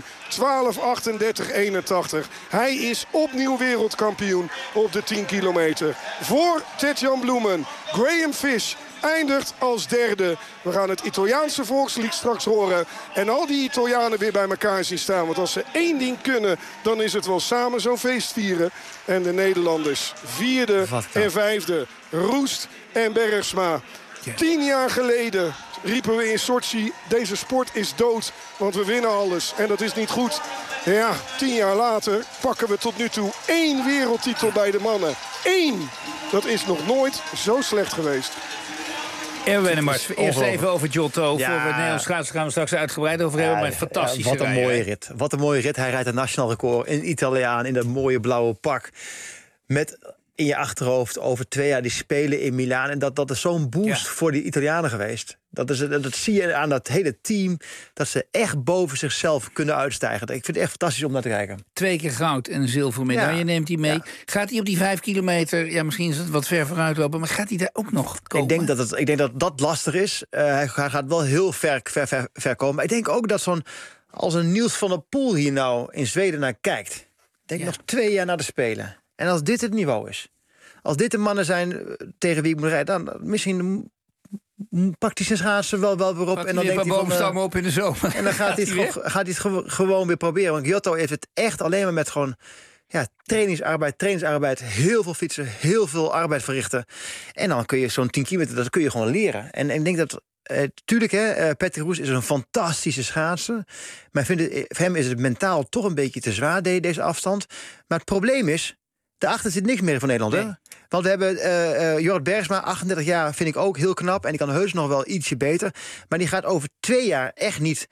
12:38-81. Hij is opnieuw wereldkampioen op de 10 kilometer. Voor Tetjan Bloemen. Graham Fish eindigt als derde. We gaan het Italiaanse volkslied straks horen. En al die Italianen weer bij elkaar zien staan. Want als ze één ding kunnen, dan is het wel samen zo'n feest vieren. En de Nederlanders 4e en 5e. Roest en Bergsma. 10 jaar geleden riepen we in Sochi, deze sport is dood, want we winnen alles. En dat is niet goed. Ja, 10 jaar later pakken we tot nu toe 1 wereldtitel bij de mannen. 1! Dat is nog nooit zo slecht geweest. Erwin en Mars, eerst even over Giotto. Ja. Voor het Nederlands schaatsen gaan we straks uitgebreid over hebben. Maar fantastische wat een mooie rit. Wat een mooie rit. Hij rijdt een nationaal record in Italiaan in dat mooie blauwe pak. Met in je achterhoofd over 2 jaar die spelen in Milaan. En dat is zo'n boost voor die Italianen geweest. Dat zie je aan dat hele team. Dat ze echt boven zichzelf kunnen uitstijgen. Ik vind het echt fantastisch om naar te kijken. 2 keer goud en een zilveren medaille neemt hij mee. Ja. Gaat hij op die 5 kilometer, ja, misschien is het wat ver vooruit lopen, maar gaat hij daar ook nog komen? Ik denk dat dat lastig is. Hij gaat wel heel ver komen. Maar ik denk ook dat als een Niels van der Poel hier nou in Zweden naar kijkt. Ik denk nog 2 jaar naar de Spelen. En als dit het niveau is, als dit de mannen zijn tegen wie ik moet rijden, dan misschien pakt hij zijn schaatsen wel weer op. En dan denkt hij boomstammen op in de zomer. En dan gaat hij het gewoon weer proberen. Want Giotto heeft het echt alleen maar met gewoon trainingsarbeid, heel veel fietsen, heel veel arbeid verrichten. En dan kun je zo'n 10 kilometer, dat kun je gewoon leren. En ik denk dat tuurlijk, Patrick Roest is een fantastische schaatser. Maar voor hem is het mentaal toch een beetje te zwaar, deze afstand. Maar het probleem is, daarachter zit niks meer van Nederland. Nee. Hè? Want we hebben Jorrit Bergsma, 38 jaar, vind ik ook heel knap. En die kan heus nog wel ietsje beter. Maar die gaat over 2 jaar echt niet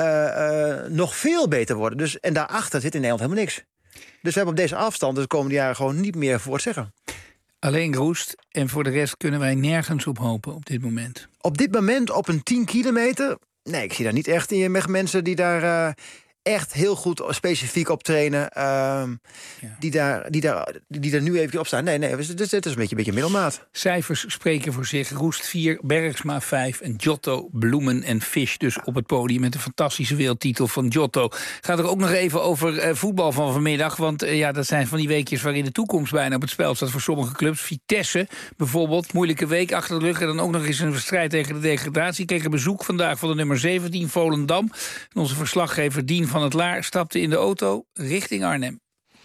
nog veel beter worden. Dus, en daarachter zit in Nederland helemaal niks. Dus we hebben op deze afstand de komende jaren gewoon niet meer voor het zeggen. Alleen Roest. En voor de rest kunnen wij nergens op hopen op dit moment. Op dit moment op een 10 kilometer? Nee, ik zie daar niet echt in mensen die daar echt heel goed specifiek op trainen. Die daar nu even op staan. Nee, dit is een beetje middelmaat. Cijfers spreken voor zich. Roest 4, Bergsma 5 en Giotto, Bloemen en Fish dus op het podium met een fantastische wereldtitel van Giotto. Gaat er ook nog even over voetbal van vanmiddag. Want dat zijn van die weekjes waarin de toekomst bijna op het spel staat voor sommige clubs. Vitesse bijvoorbeeld, moeilijke week achter de rug. En dan ook nog eens een strijd tegen de degradatie. Kreeg een bezoek vandaag van de nummer 17, Volendam. En onze verslaggever Dien van het Laar stapte in de auto richting Arnhem.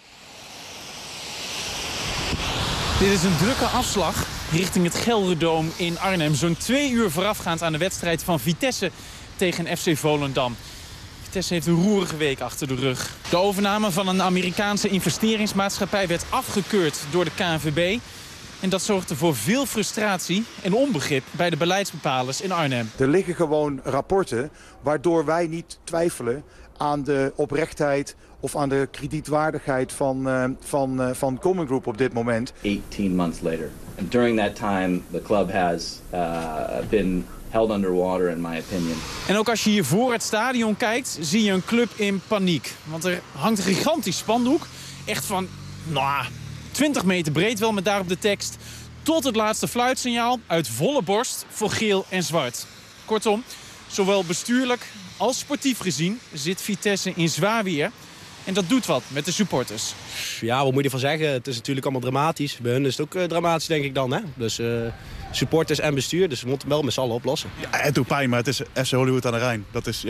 Dit is een drukke afslag richting het Gelderdoom in Arnhem. Zo'n 2 uur voorafgaand aan de wedstrijd van Vitesse tegen FC Volendam. Vitesse heeft een roerige week achter de rug. De overname van een Amerikaanse investeringsmaatschappij werd afgekeurd door de KNVB. En dat zorgde voor veel frustratie en onbegrip bij de beleidsbepalers in Arnhem. Er liggen gewoon rapporten waardoor wij niet twijfelen aan de oprechtheid of aan de kredietwaardigheid van Common Group op dit moment. 18 months later. And during that time the club has been held underwater in my opinion. En ook als je hier voor het stadion kijkt, zie je een club in paniek. Want er hangt een gigantisch spandoek. Echt van 20 meter breed wel, met daarop de tekst: tot het laatste fluitsignaal uit volle borst voor geel en zwart. Kortom, Zowel bestuurlijk als sportief gezien zit Vitesse in zwaar weer. En dat doet wat met de supporters. Ja, wat moet je ervan zeggen? Het is natuurlijk allemaal dramatisch. Bij hun is het ook dramatisch, denk ik dan. Hè? Dus supporters en bestuur, dus we moeten wel met z'n allen oplossen. Ja, het doet pijn, maar het is FC Hollywood aan de Rijn. Dat is,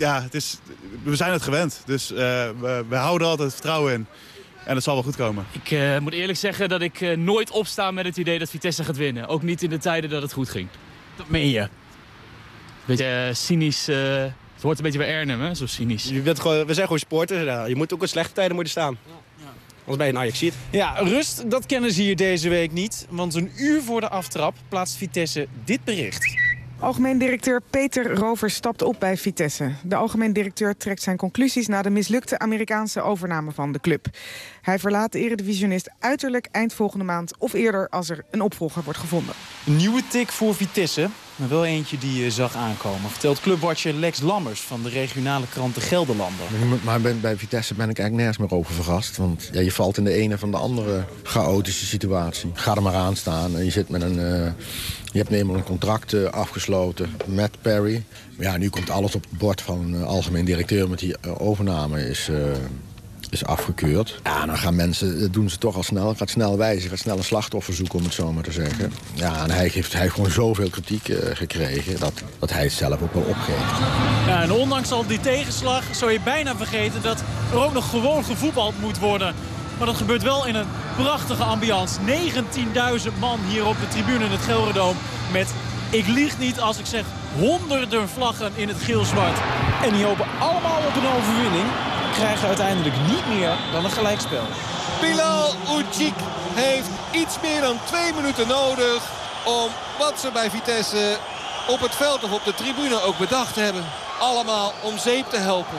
we zijn het gewend. Dus we houden altijd vertrouwen in. En het zal wel goed komen. Ik moet eerlijk zeggen dat ik nooit opsta met het idee dat Vitesse gaat winnen. Ook niet in de tijden dat het goed ging. Dat meen je? Beetje cynisch. Het hoort een beetje bij Arnhem, hè? Zo cynisch. We zijn gewoon sporters. Ja. Je moet ook in slechte tijden moeten staan. Ja. Anders ben je een Ajaxiet. Ja, rust, dat kennen ze hier deze week niet. Want een uur voor de aftrap plaatst Vitesse dit bericht. Algemeen directeur Peter Rover stapt op bij Vitesse. De algemeen directeur trekt zijn conclusies na de mislukte Amerikaanse overname van de club. Hij verlaat de eredivisionist uiterlijk eind volgende maand of eerder als er een opvolger wordt gevonden. Een nieuwe tik voor Vitesse, maar wel eentje die je zag aankomen. Vertelt clubwatcher Lex Lammers van de regionale krant De Gelderlander. Maar bij Vitesse ben ik eigenlijk nergens meer over verrast. Want ja, je valt in de ene van de andere chaotische situatie. Ga er maar aan staan en je zit met je hebt eenmaal een contract afgesloten met Perry. Maar ja, nu komt alles op het bord van algemeen directeur met die overname is afgekeurd. Ja, dan gaan mensen, dat doen ze toch al snel. Gaat snel wijzen, gaat snel een slachtoffer zoeken, om het zo maar te zeggen. Ja, en hij heeft gewoon zoveel kritiek gekregen dat hij het zelf ook wel opgeeft. Ja, en ondanks al die tegenslag zou je bijna vergeten dat er ook nog gewoon gevoetbald moet worden. Maar dat gebeurt wel in een prachtige ambiance. 19.000 man hier op de tribune in het Gelderdoom. Met, ik lieg niet als ik zeg, honderden vlaggen in het geel-zwart. En die hopen allemaal op een overwinning. Krijgen uiteindelijk niet meer dan een gelijkspel. Bilal Ucik heeft iets meer dan 2 minuten nodig om wat ze bij Vitesse op het veld of op de tribune ook bedacht hebben. Allemaal om zeep te helpen.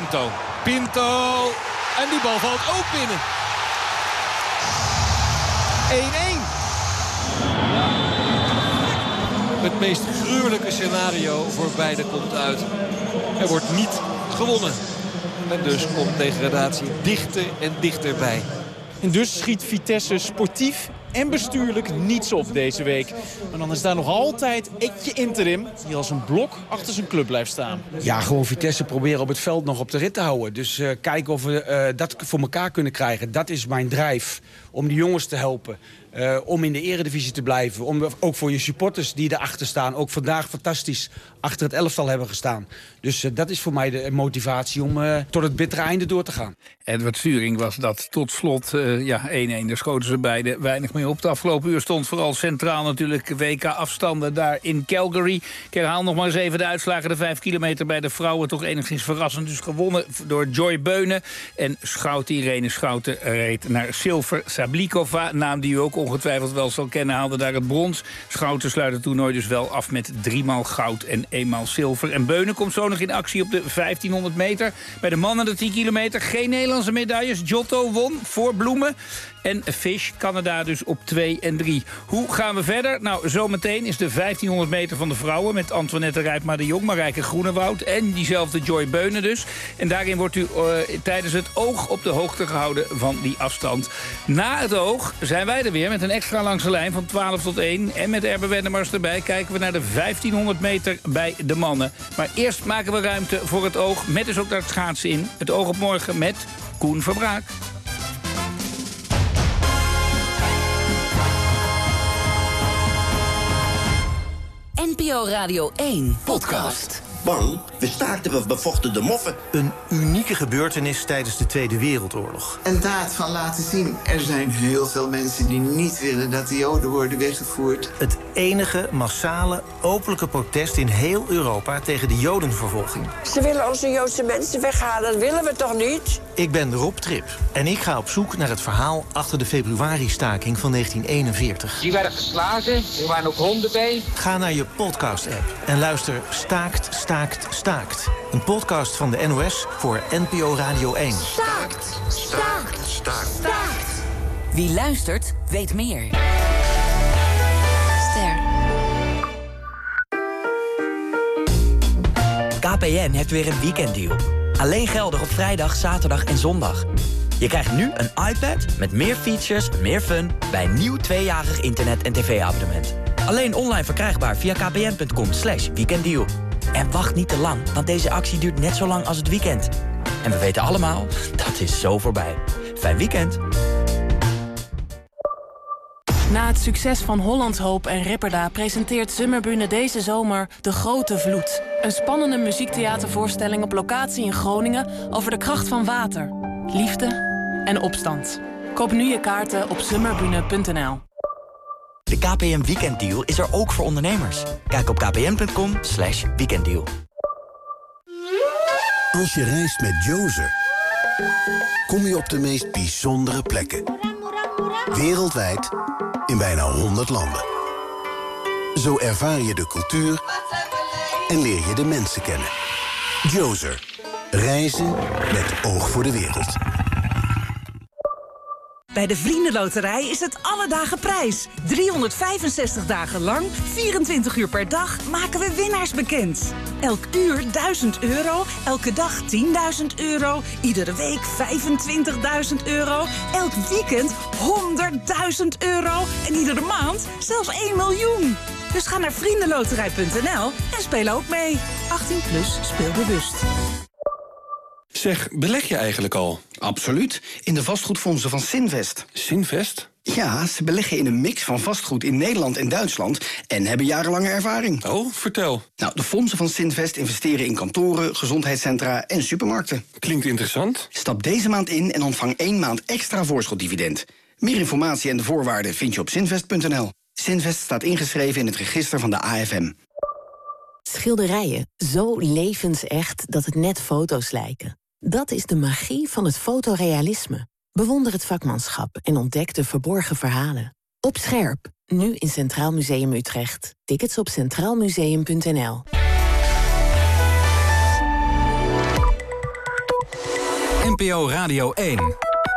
Pinto. En die bal valt ook binnen. 1-1. Het meest gruwelijke scenario voor beide komt uit. Er wordt niet gewonnen. En dus komt degradatie dichter en dichterbij. En dus schiet Vitesse sportief en bestuurlijk niets op deze week. Maar dan is daar nog altijd Etje Interim, die als een blok achter zijn club blijft staan. Ja, gewoon Vitesse proberen op het veld nog op de rit te houden. Dus kijken of we dat voor elkaar kunnen krijgen. Dat is mijn drijf, om die jongens te helpen. Om in de eredivisie te blijven. Ook voor je supporters die erachter staan. Ook vandaag fantastisch achter het elftal hebben gestaan. Dus dat is voor mij de motivatie om tot het bittere einde door te gaan. Edward Sturing was dat tot slot 1-1. Daar schoten ze beide weinig mee op. De afgelopen uur stond vooral centraal natuurlijk WK-afstanden daar in Calgary. Ik herhaal nog maar eens even de uitslagen. De 5 kilometer bij de vrouwen toch enigszins verrassend. Dus gewonnen door Joy Beunen. En Irene Schouten reed naar Silver. Sablikova, naam die u ook ongetwijfeld wel zal kennen, haalde daar het brons. Schouten sluit het toernooi dus wel af met 3 maal goud en 1 maal zilver. En Beunen komt zo nog in actie op de 1500 meter. Bij de mannen de 10 kilometer geen Nederlandse medailles. Giotto won voor Bloemen. En Fish, Canada dus op 2 en 3. Hoe gaan we verder? Nou, zometeen is de 1500 meter van de vrouwen met Antoinette Rijpma de Jong, Marijke Groenewoud en diezelfde Joy Beunen dus. En daarin wordt u tijdens het oog op de hoogte gehouden van die afstand. Na het oog zijn wij er weer met een extra langse lijn van 12 tot 1. En met Erbe Wennemars erbij kijken we naar de 1500 meter bij de mannen. Maar eerst maken we ruimte voor het oog, met dus ook daar het schaatsen in. Het oog op morgen met Koen Verbraak. NPO Radio 1 podcast. Bang, we staakten, we bevochten de moffen. Een unieke gebeurtenis tijdens de Tweede Wereldoorlog. Een daad van laten zien. Er zijn heel veel mensen die niet willen dat de Joden worden weggevoerd. Het enige massale, openlijke protest in heel Europa tegen de Jodenvervolging. Ze willen onze Joodse mensen weghalen, dat willen we toch niet? Ik ben Rob Trip en ik ga op zoek naar het verhaal achter de februari-staking van 1941. Die werden geslagen, er waren ook honden bij. Ga naar je podcast-app en luister Staakt, Staakt, Staakt. Een podcast van de NOS voor NPO Radio 1. Staakt, staakt, staakt, staakt. Wie luistert, weet meer. Ster. KPN heeft weer een weekenddeal. Alleen geldig op vrijdag, zaterdag en zondag. Je krijgt nu een iPad met meer features, meer fun bij een nieuw 2-jarig internet- en tv-abonnement. Alleen online verkrijgbaar via kpn.com/weekenddeal. En wacht niet te lang, want deze actie duurt net zo lang als het weekend. En we weten allemaal, dat is zo voorbij. Fijn weekend. Na het succes van Hollands Hoop en Ripperda presenteert Summerbühne deze zomer De Grote Vloed. Een spannende muziektheatervoorstelling op locatie in Groningen over de kracht van water, liefde en opstand. Koop nu je kaarten op summerbühne.nl. De KPN Weekenddeal is er ook voor ondernemers. Kijk op kpn.com/weekenddeal. Als je reist met Jozer, kom je op de meest bijzondere plekken. Wereldwijd, in bijna 100 landen. Zo ervaar je de cultuur en leer je de mensen kennen. Jozer. Reizen met oog voor de wereld. Bij de Vriendenloterij is het alle dagen prijs. 365 dagen lang, 24 uur per dag maken we winnaars bekend. Elk uur 1000 euro, elke dag 10.000 euro, iedere week 25.000 euro, elk weekend 100.000 euro en iedere maand zelfs 1 miljoen. Dus ga naar vriendenloterij.nl en speel ook mee. 18 plus, speel bewust. Zeg, beleg je eigenlijk al? Absoluut. In de vastgoedfondsen van Sinvest. Sinvest? Ja, ze beleggen in een mix van vastgoed in Nederland en Duitsland en hebben jarenlange ervaring. Oh, vertel. Nou, de fondsen van Sinvest investeren in kantoren, gezondheidscentra en supermarkten. Klinkt interessant. Stap deze maand in en ontvang 1 maand extra voorschotdividend. Meer informatie en de voorwaarden vind je op sinvest.nl. Sinvest staat ingeschreven in het register van de AFM. Schilderijen, zo levensecht dat het net foto's lijken. Dat is de magie van het fotorealisme. Bewonder het vakmanschap en ontdek de verborgen verhalen. Op scherp, nu in Centraal Museum Utrecht. Tickets op centraalmuseum.nl. NPO Radio 1.